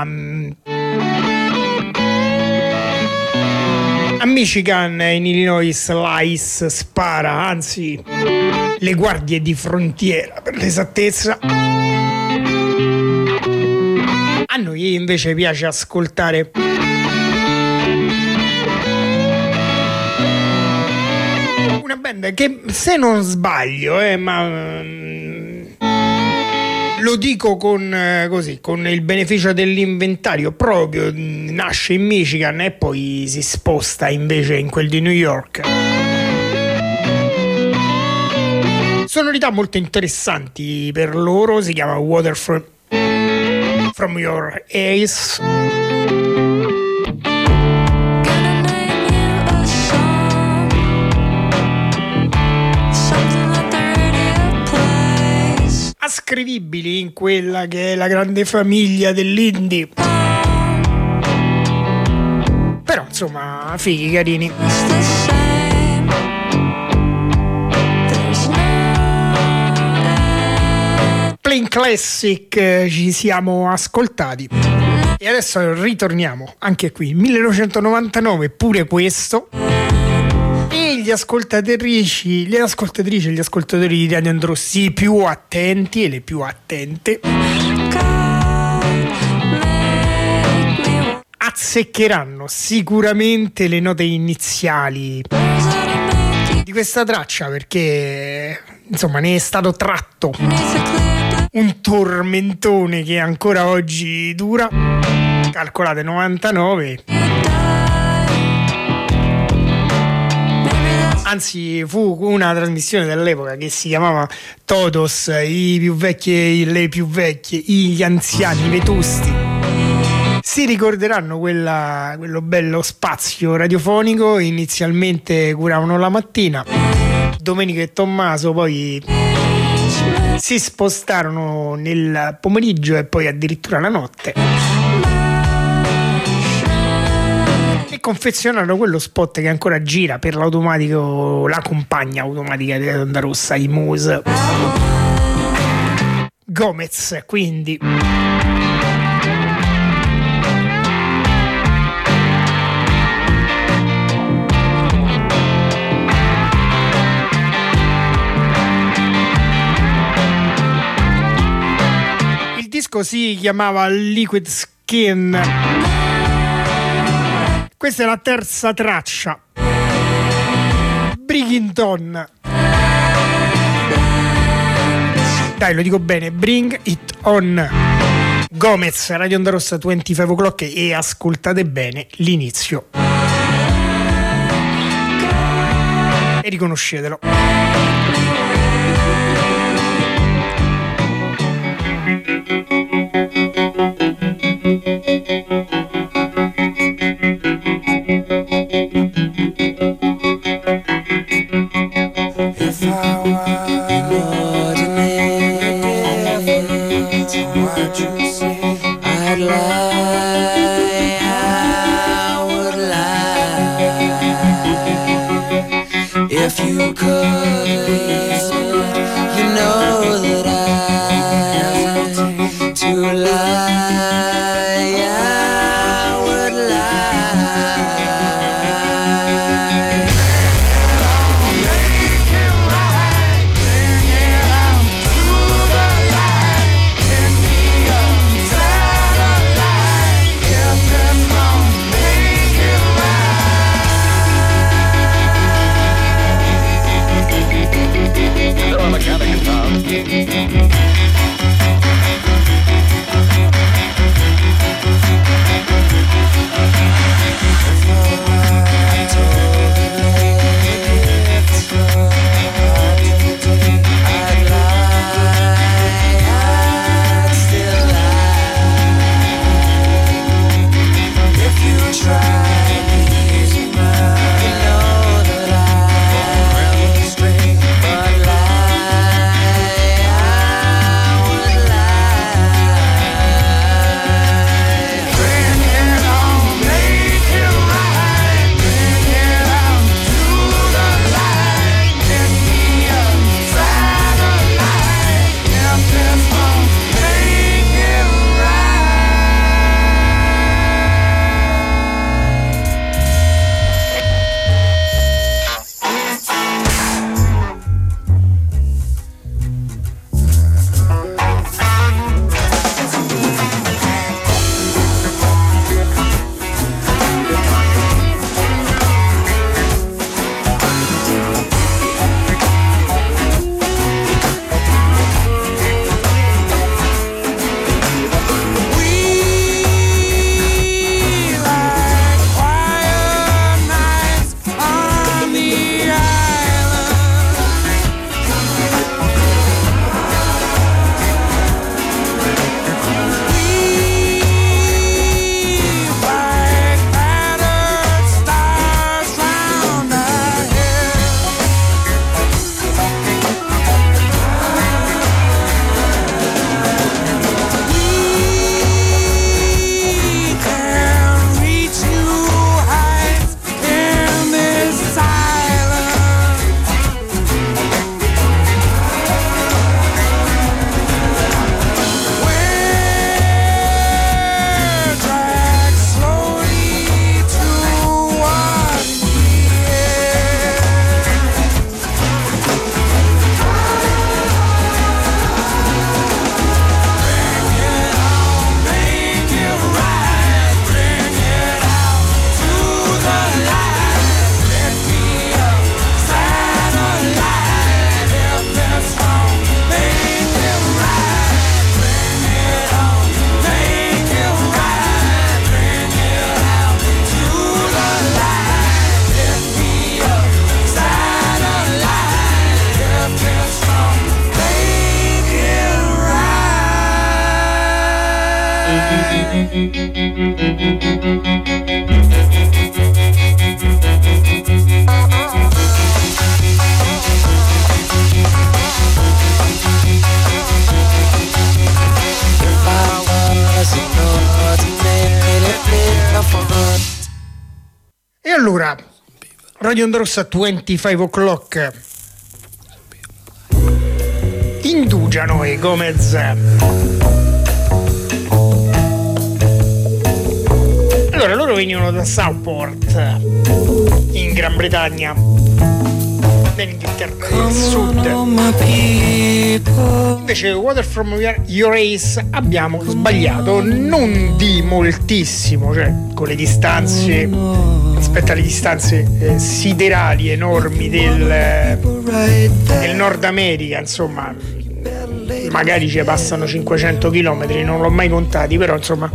Michigan e in Illinois Slice spara, anzi le guardie di frontiera per l'esattezza. A noi invece piace ascoltare una band che, se non sbaglio, lo dico con il beneficio dell'inventario, proprio nasce in Michigan e poi si sposta invece in quel di New York. Sonorità molto interessanti per loro, si chiama Water from Your Eyes. Ascrivibili in quella che è la grande famiglia dell'indie, però insomma fighi, carini. Plain Classic ci siamo ascoltati e adesso ritorniamo anche qui 1999, pure questo. E gli ascoltatori e gli ascoltatori di Radio Androssi più attenti e le più attente azzeccheranno sicuramente le note iniziali di questa traccia, perché insomma ne è stato tratto un tormentone che ancora oggi dura. Calcolate, 99. Anzi, fu una trasmissione dell'epoca che si chiamava Todos, i più vecchi e le più vecchie, gli anziani, i vetusti. Si ricorderanno quello bello spazio radiofonico. Inizialmente curavano la mattina, Domenico e Tommaso poi si spostarono nel pomeriggio e poi addirittura la notte, e confezionarono quello spot che ancora gira per l'automatico, la compagna automatica di Onda Rossa, i Moose Gomez, quindi il disco si chiamava Liquid Skin. Questa è la terza traccia, Bringington. Dai, lo dico bene, Bring It On. Gomez, Radio Onda Rossa 25 o'clock, e ascoltate bene l'inizio e riconoscetelo. If you could, you know that I to lie, I would lie. Make it right, bring it on to the light. Give me a satellite, if it's wrong, make it right. E allora, Radio Onda Rossa 25 o'clock. Indugiano i Gomez. Allora, loro venivano da Southport, in Gran Bretagna, nell'Inghilterra del Sud. Invece Water From Your Eyes abbiamo sbagliato, non di moltissimo, cioè con le distanze, rispetto alle distanze siderali enormi del Nord America, insomma, magari ci passano 500 km, non l'ho mai contati, però insomma,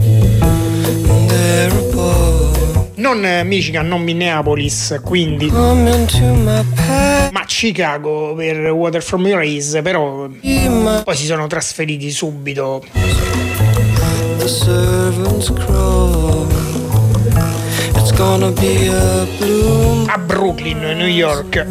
non Michigan, non Minneapolis, quindi, ma Chicago per Water From Your Eyes, però poi si sono trasferiti subito a Brooklyn, New York.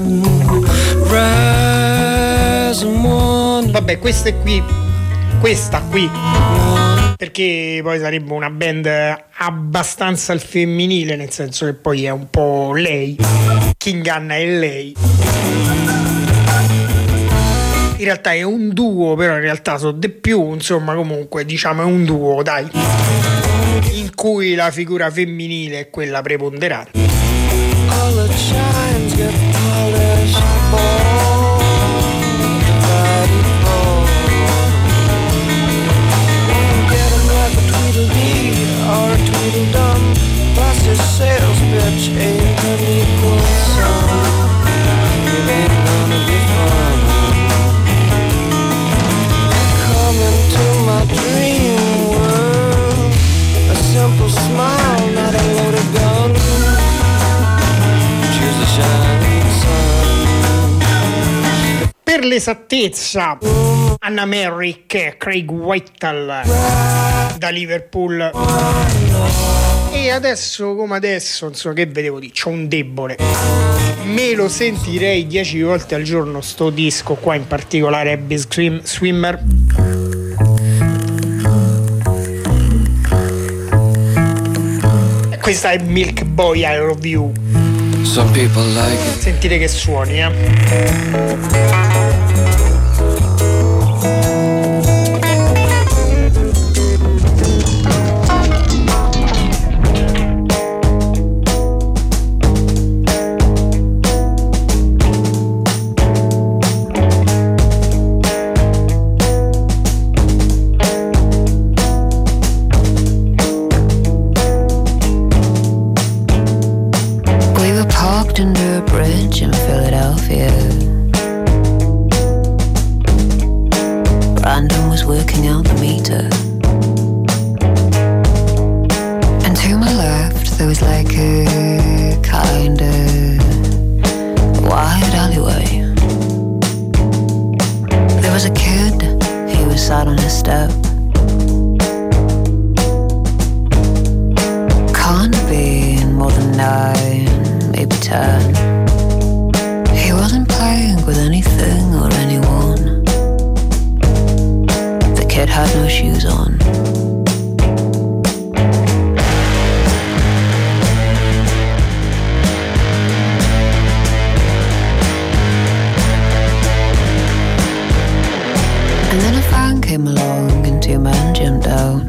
Vabbè, questa qui perché poi sarebbe una band abbastanza al femminile, nel senso che poi è un po' lei, King Anna è lei. In realtà è un duo, però in realtà sono di più, insomma, comunque diciamo è un duo, dai, in cui la figura femminile è quella preponderante. Or a Tweedledum, plus a sales pitch ain't an equal sum. It ain't gonna be fun. Come into my dream world, a simple smile, not a loaded gun. Choose a shining sun. Per l'esattezza, Anna Merrick, Craig Whitehall da Liverpool. E adesso come adesso, insomma, che vedevo di, c'ho un debole, me lo sentirei 10 volte al giorno sto disco qua, in particolare Abby Swimmer. E questa è Milk Boy I Love You. Some people like it. Sentite che suoni, under a bridge in Philadelphia. Brandon was working out the meter, and to my left there was like a kind of wide alleyway. There was a kid, he was sat on a step. Can't be more than 9, maybe 10. He wasn't playing with anything or anyone. The kid had no shoes on. And then a fan came along and 2 men jumped out.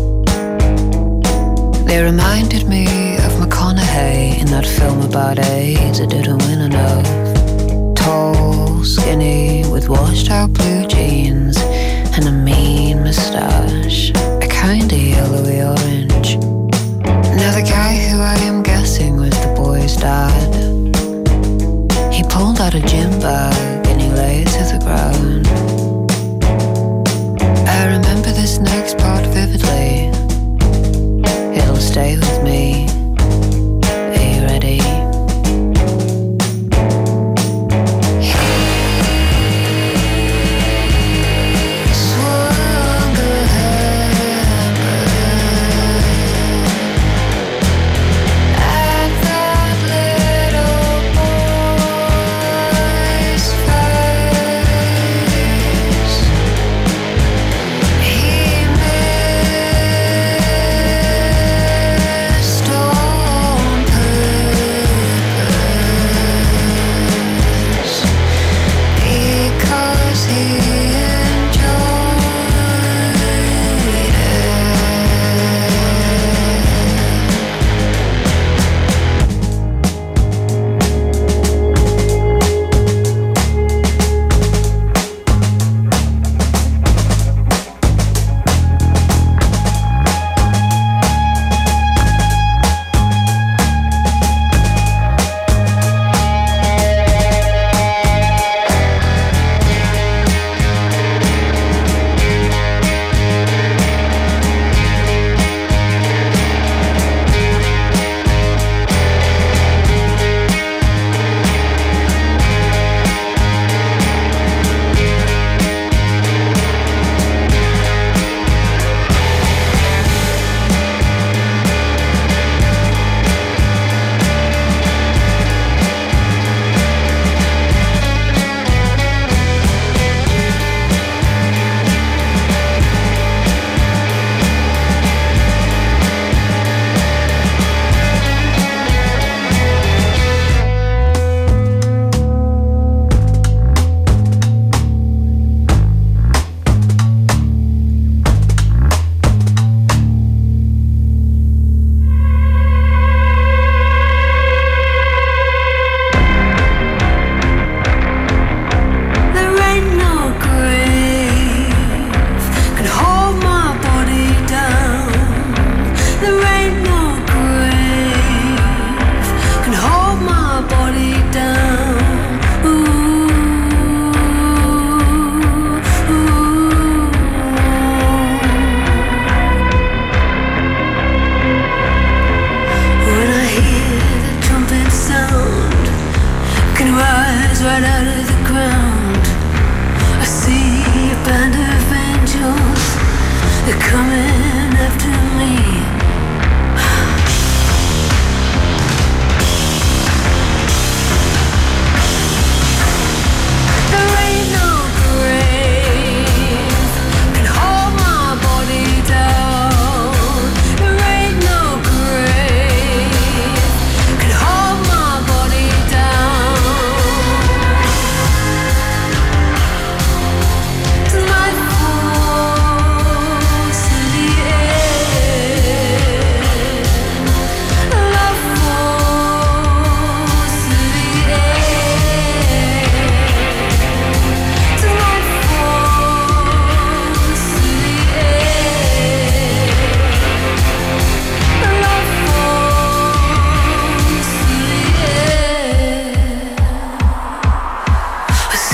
They reminded me of McConaughey in that film about AIDS I didn't win enough. Tall, skinny, with washed out blue jeans and a mean moustache, a kinda yellowy orange. Now the guy who I am guessing was the boy's dad. He pulled out a gym bag and he lay to the ground. I remember this next part vividly. It'll stay with me. Are you ready? Swung a hammer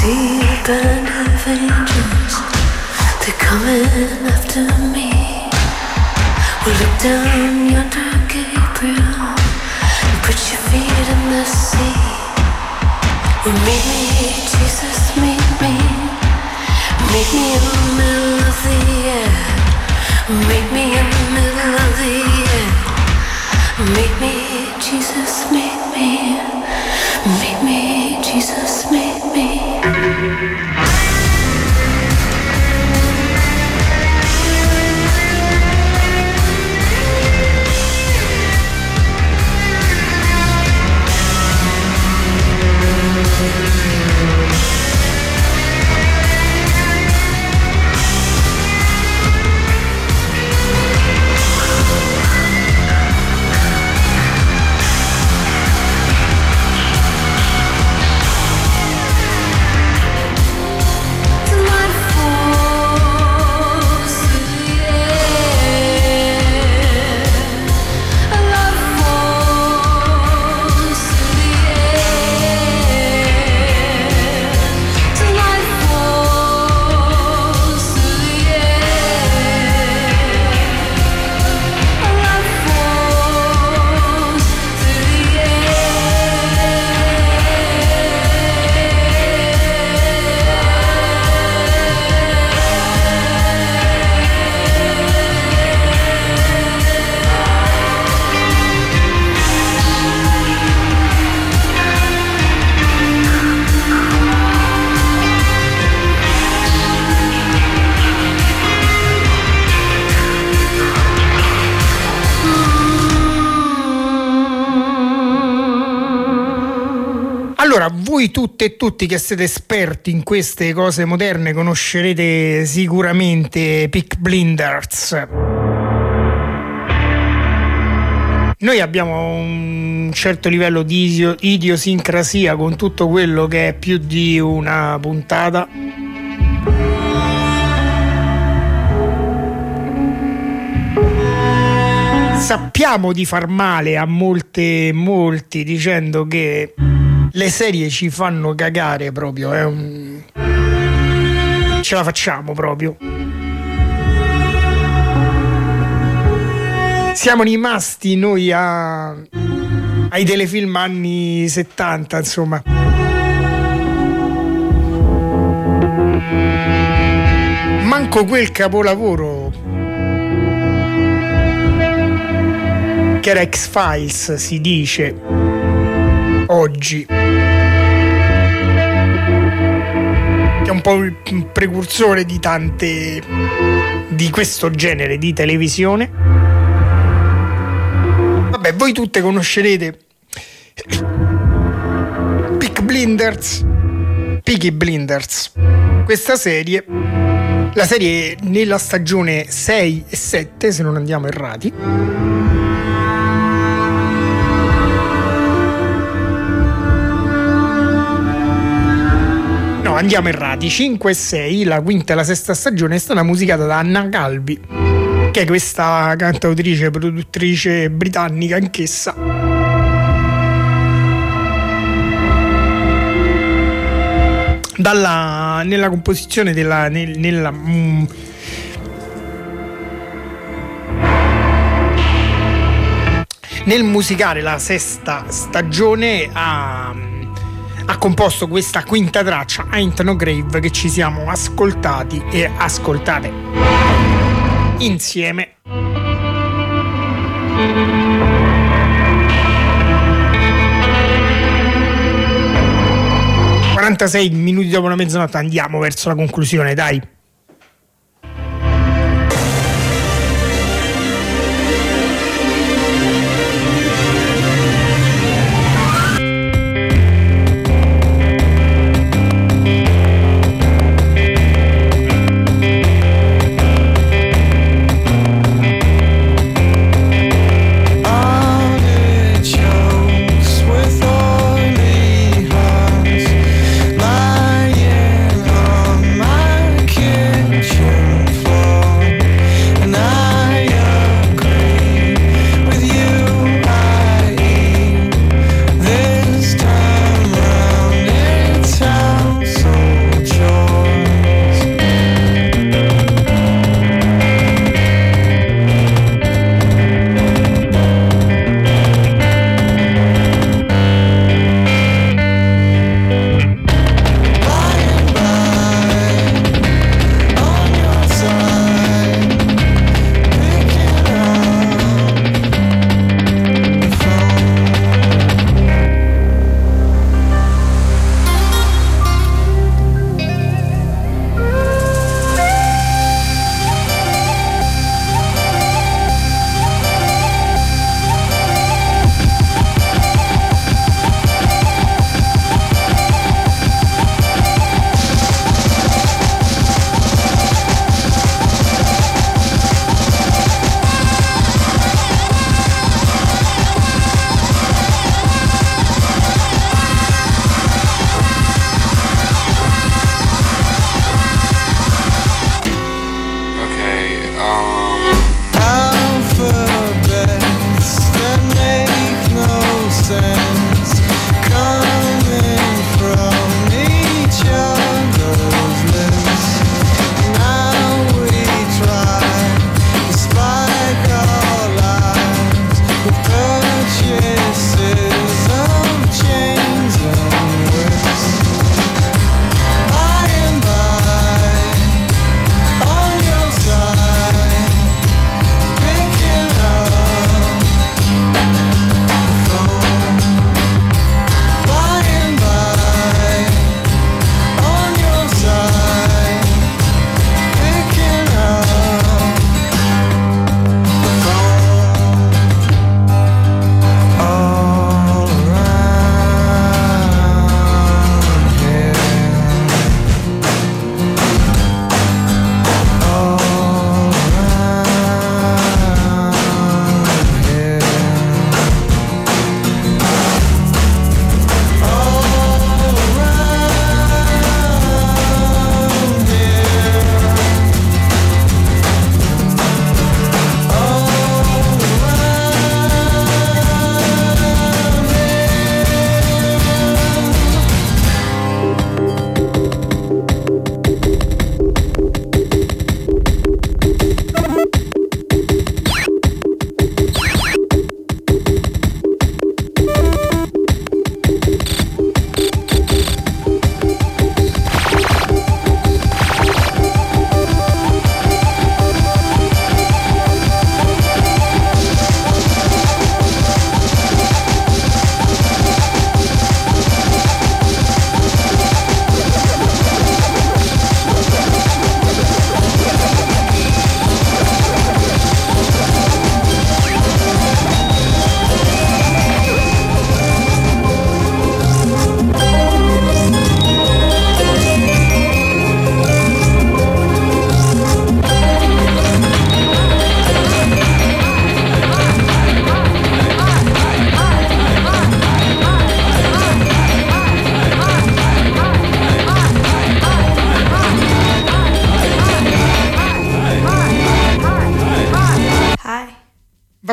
see a band of angels, they're coming after me. Well, look down yonder, Gabriel, and put your feet in the sea. Well, meet me, Jesus, meet me. Meet me in the middle of the air. Meet me in the middle of the air. Meet me, Jesus, meet me. Meet me, Jesus, meet me. Allora, voi tutte e tutti che siete esperti in queste cose moderne conoscerete sicuramente Peaky Blinders. Noi abbiamo un certo livello di idiosincrasia con tutto quello che è più di una puntata. Sappiamo di far male a molti dicendo che le serie ci fanno cagare proprio, ce la facciamo proprio. Siamo rimasti noi ai telefilm anni 70, insomma. Manco quel capolavoro che era X-Files, si dice oggi, che è un po' il precursore di tante di questo genere di televisione. Vabbè, voi tutte conoscerete Peaky Blinders, questa serie, la serie nella stagione 6 e 7, se non andiamo errati. No, andiamo errati. 5 e 6, la quinta e la sesta stagione è stata musicata da Anna Calvi, che è questa cantautrice, produttrice britannica anch'essa. Nella composizione nel musicare la sesta stagione ha composto questa quinta traccia, Ain't No Grave, che ci siamo ascoltati e ascoltate insieme. ...46 minuti dopo la mezzanotte, andiamo verso la conclusione, dai. Lying on my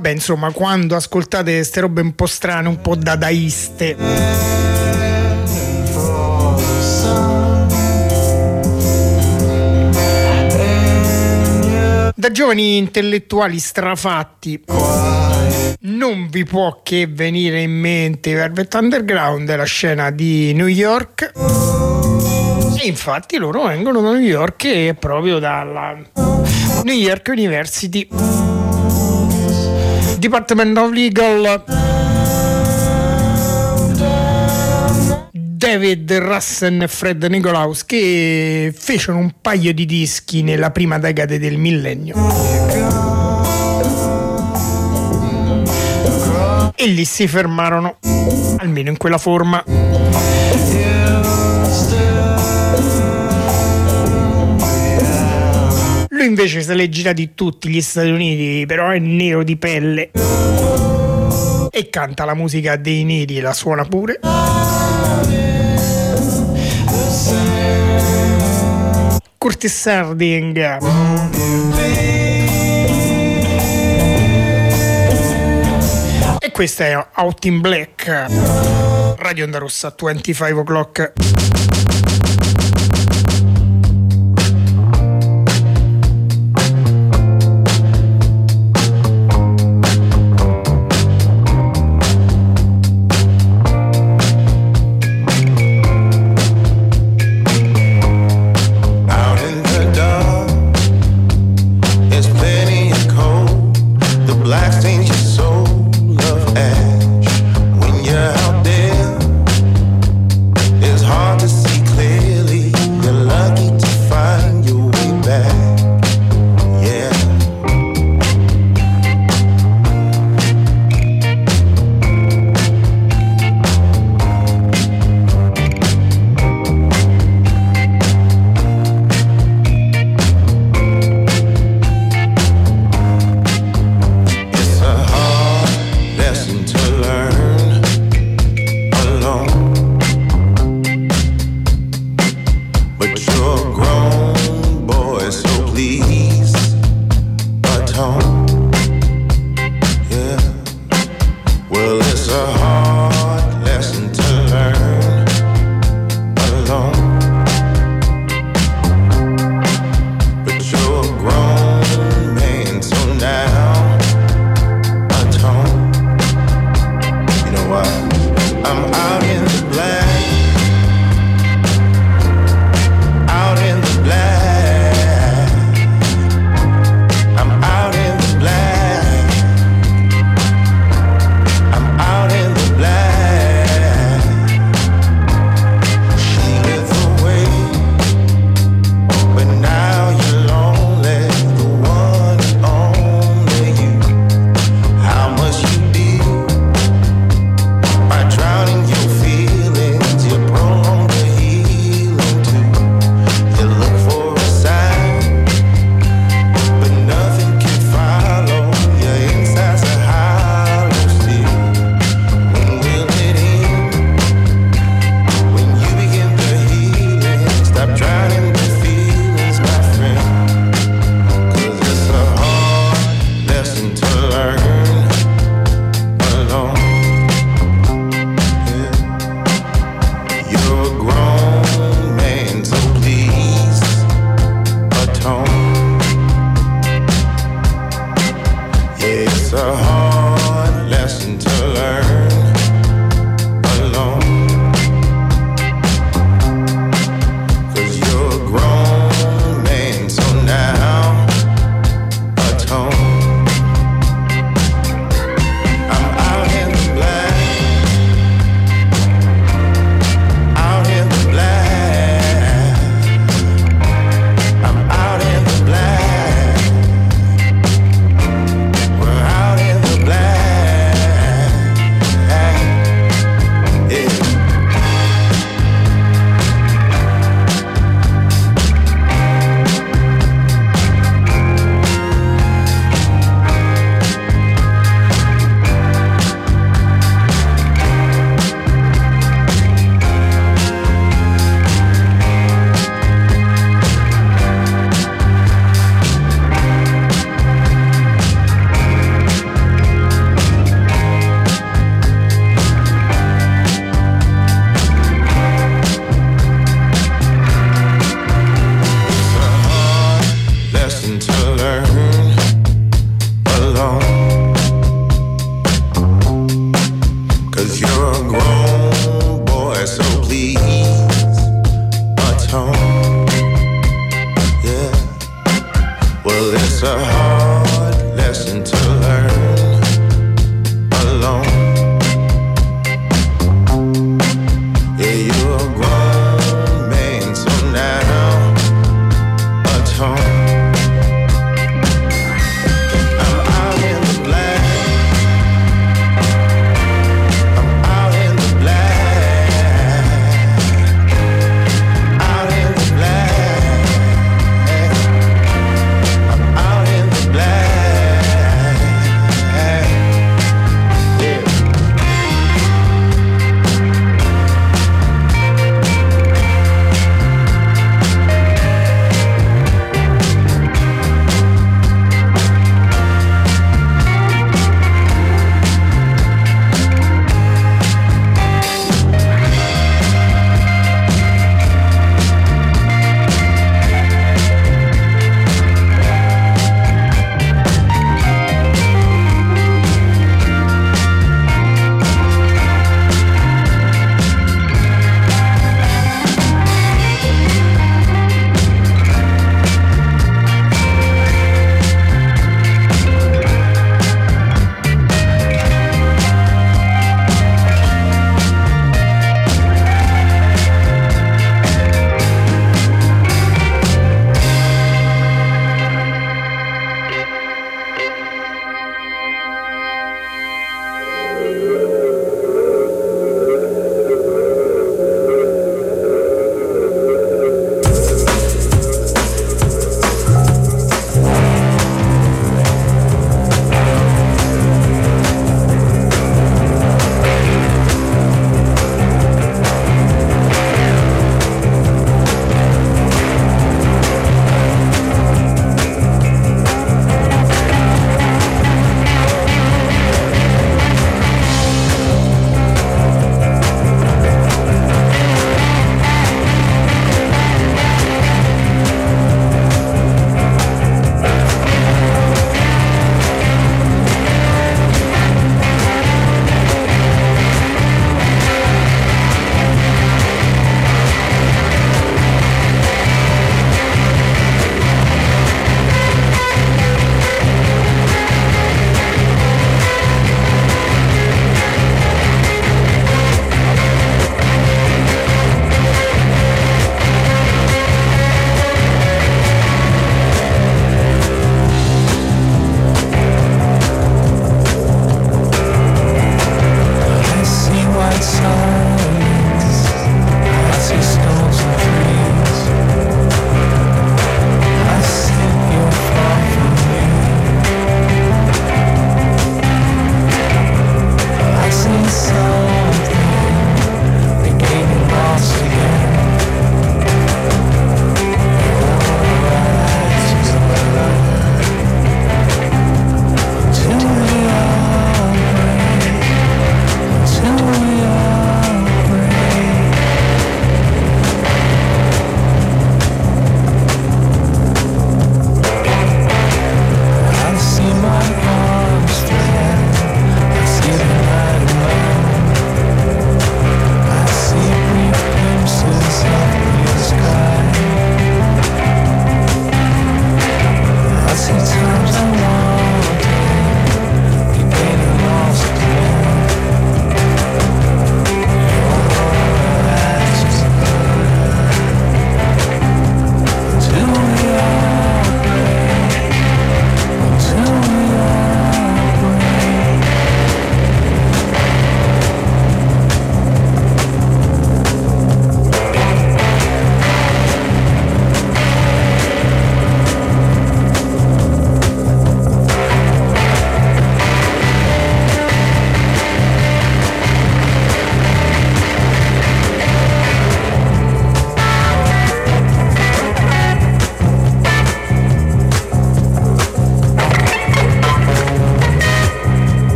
Vabbè, insomma, quando ascoltate ste robe un po' strane, un po' dadaiste, da giovani intellettuali strafatti, non vi può che venire in mente Velvet Underground, la scena di New York. E infatti loro vengono da New York e proprio dalla New York University Department of Legal. David Russen e Fred Nicolaus, che fecero un paio di dischi nella prima decade del millennio e lì si fermarono, almeno in quella forma. Lui invece se l'è girati tutti gli Stati Uniti, però è nero di pelle e canta la musica dei neri e la suona pure. Curtis Harding. E questa è Out in Black, Radio Onda Rossa, 25 o'clock. Out in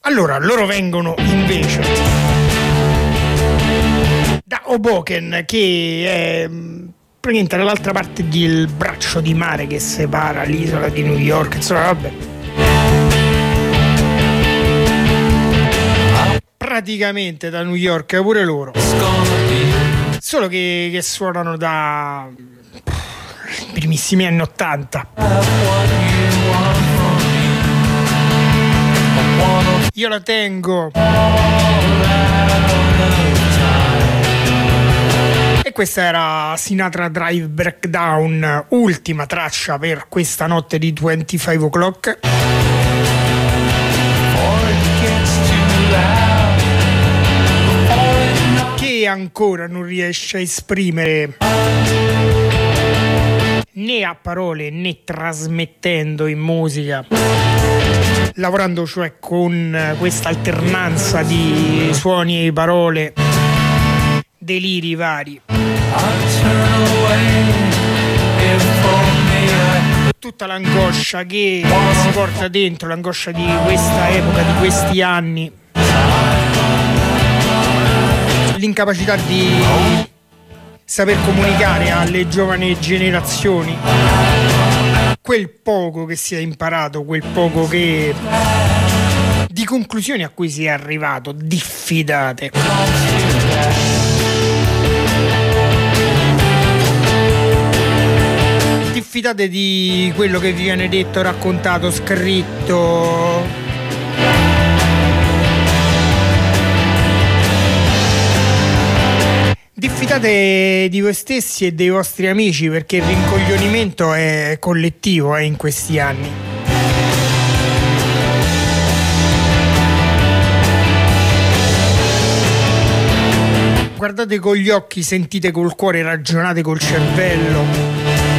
Allora, loro vengono invece da Hoboken, che è praticamente dall'altra parte del braccio di mare che separa l'isola di New York, insomma, vabbè. Praticamente da New York pure loro, solo che suonano da primissimi anni 80. Io la tengo, e questa era Sinatra Drive Breakdown, ultima traccia per questa notte di 25 O'Clock. Che ancora non riesce a esprimere né a parole né trasmettendo in musica, lavorando cioè con questa alternanza di suoni e parole, deliri vari. Tutta l'angoscia che si porta dentro, l'angoscia di questa epoca, di questi anni, l'incapacità di saper comunicare alle giovani generazioni quel poco che si è imparato, quel poco che di conclusioni a cui si è arrivato. Diffidate. Diffidate di quello che vi viene detto, raccontato, scritto. Diffidate di voi stessi e dei vostri amici, perché il rincoglionimento è collettivo in questi anni. Guardate con gli occhi, sentite col cuore, ragionate col cervello.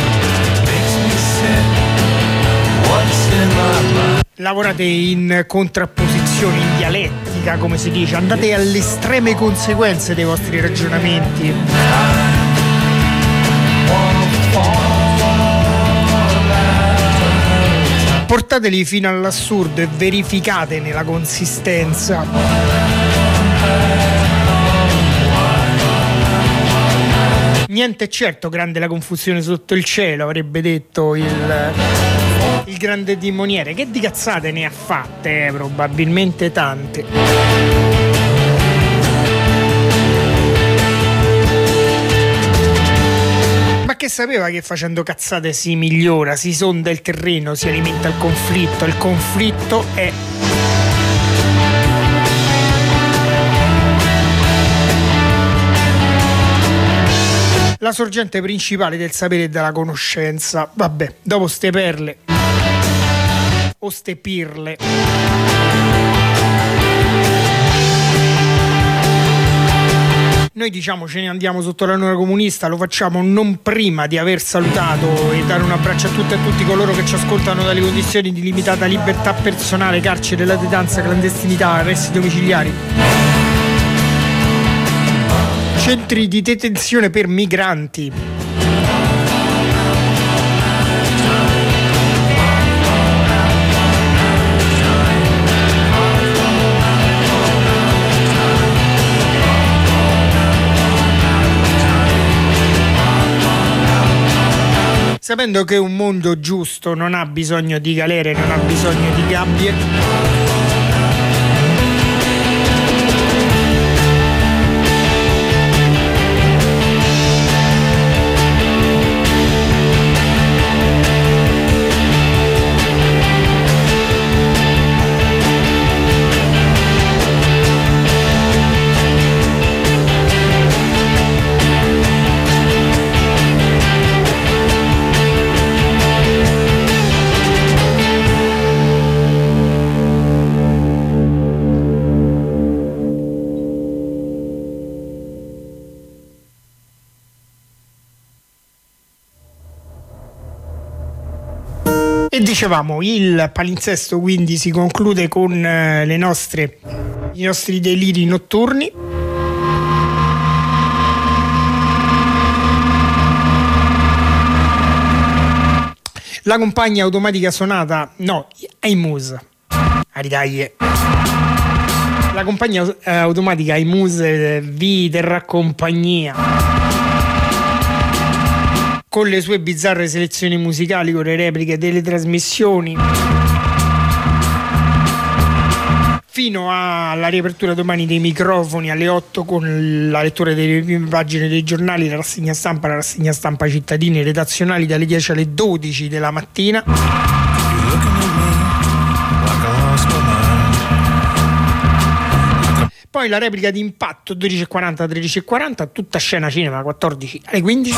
Lavorate in contrapposizione, in dialettica, come si dice. Andate alle estreme conseguenze dei vostri ragionamenti. Portateli fino all'assurdo e verificatene la consistenza. Niente certo grande la confusione sotto il cielo, avrebbe detto il grande timoniere. Che di cazzate ne ha fatte, probabilmente tante. Ma che sapeva che facendo cazzate si migliora, si sonda il terreno, si alimenta il conflitto. Il conflitto è la sorgente principale del sapere e della conoscenza. Vabbè, dopo ste perle o ste pirle, noi diciamo ce ne andiamo sotto la luna comunista. Lo facciamo non prima di aver salutato e dare un abbraccio a tutte e tutti coloro che ci ascoltano dalle condizioni di limitata libertà personale, carcere, latitanza, clandestinità, arresti domiciliari, centri di detenzione per migranti. Sapendo che un mondo giusto non ha bisogno di galere, non ha bisogno di gabbie. E dicevamo, il palinsesto quindi si conclude con i nostri deliri notturni. La compagna automatica sonata, no, Aimus. Aridaglie. La compagnia automatica iMuse vi terrà compagnia con le sue bizzarre selezioni musicali, con le repliche delle trasmissioni, fino alla riapertura domani dei microfoni alle 8 con la lettura delle prime pagine dei giornali, la rassegna stampa cittadini redazionali dalle 10 alle 12 della mattina. Poi la replica di Impatto 12.40 13.40, tutta scena cinema 14 alle 15.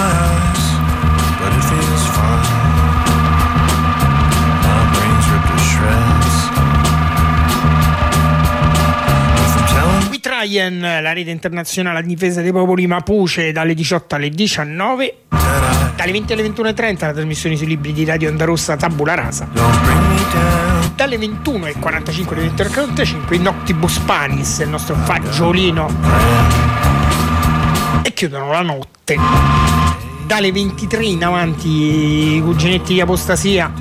Witrayen, la rete internazionale a difesa dei popoli Mapuche, dalle 18 alle 19. Dalle 20 alle 21.30 la trasmissione sui libri di Radio Onda Rossa Tabula Rasa. Dalle 21.45 alle 20.45 Noctibus Panis, il nostro fagiolino. E chiudono la notte. Dalle 23 in avanti i cuginetti di apostasia.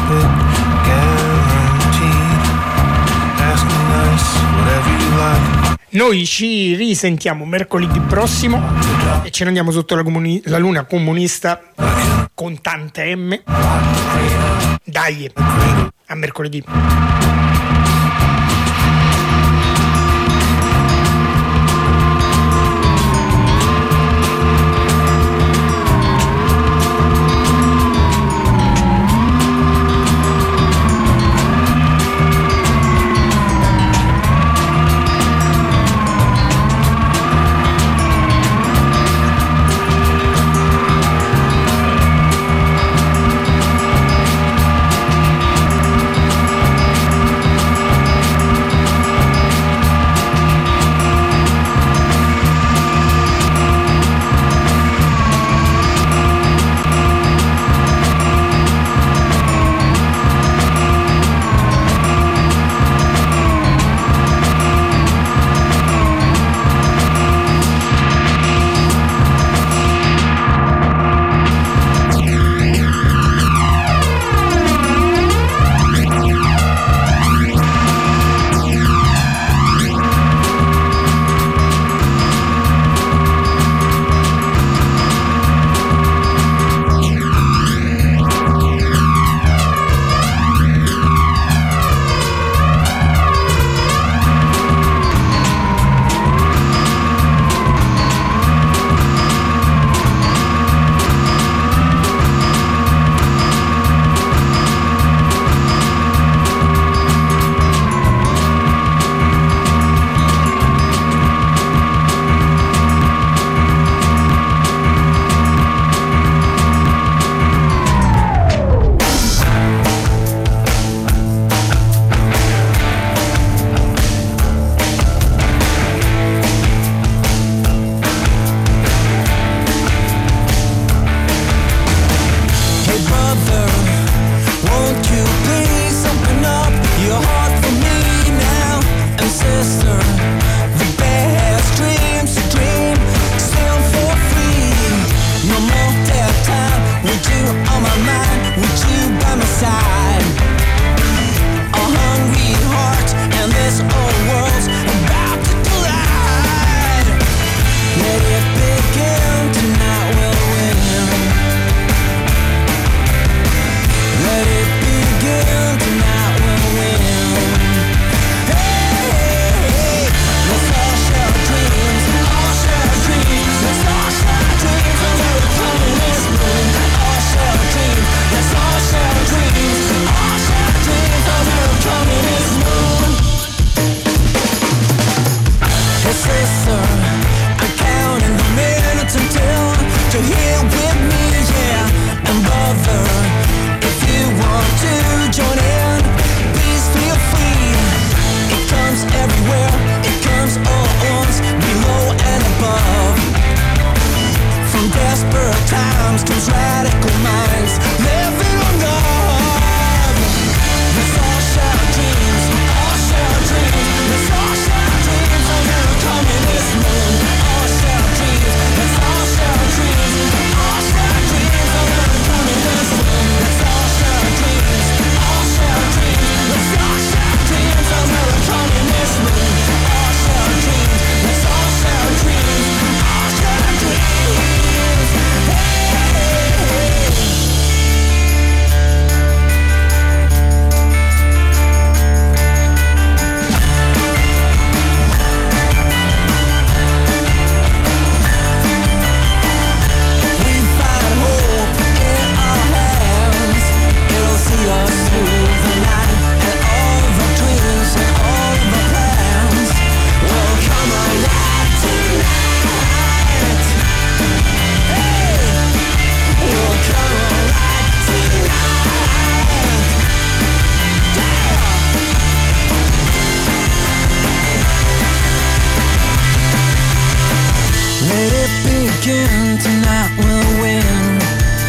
Noi ci risentiamo mercoledì prossimo e ce ne andiamo sotto la luna comunista con tante M. Dai, a mercoledì. begin, tonight we'll win.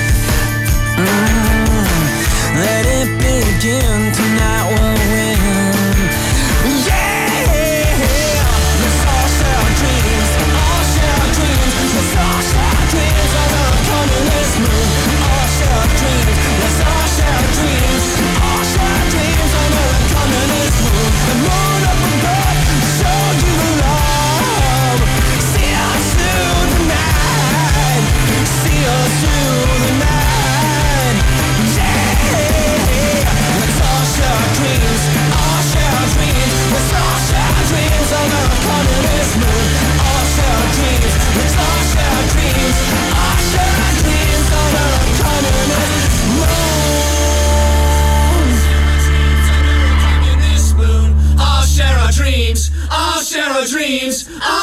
Let it begin, tonight we'll win. Yeah, let's all share our dreams, all share our dreams. Let's all share our dreams under a communist moon. All share our dreams, let's all share our dreams, all share our dreams under a communist moon. The moon up above, show you love. See us through the night, see us through the night. Yeah, let's all share our dreams, all share our dreams. Let's all share our dreams under a communist moon. All share our dreams, let's all share our dreams, all share our dreams under a communist moon. All share our dreams, all share our dreams, all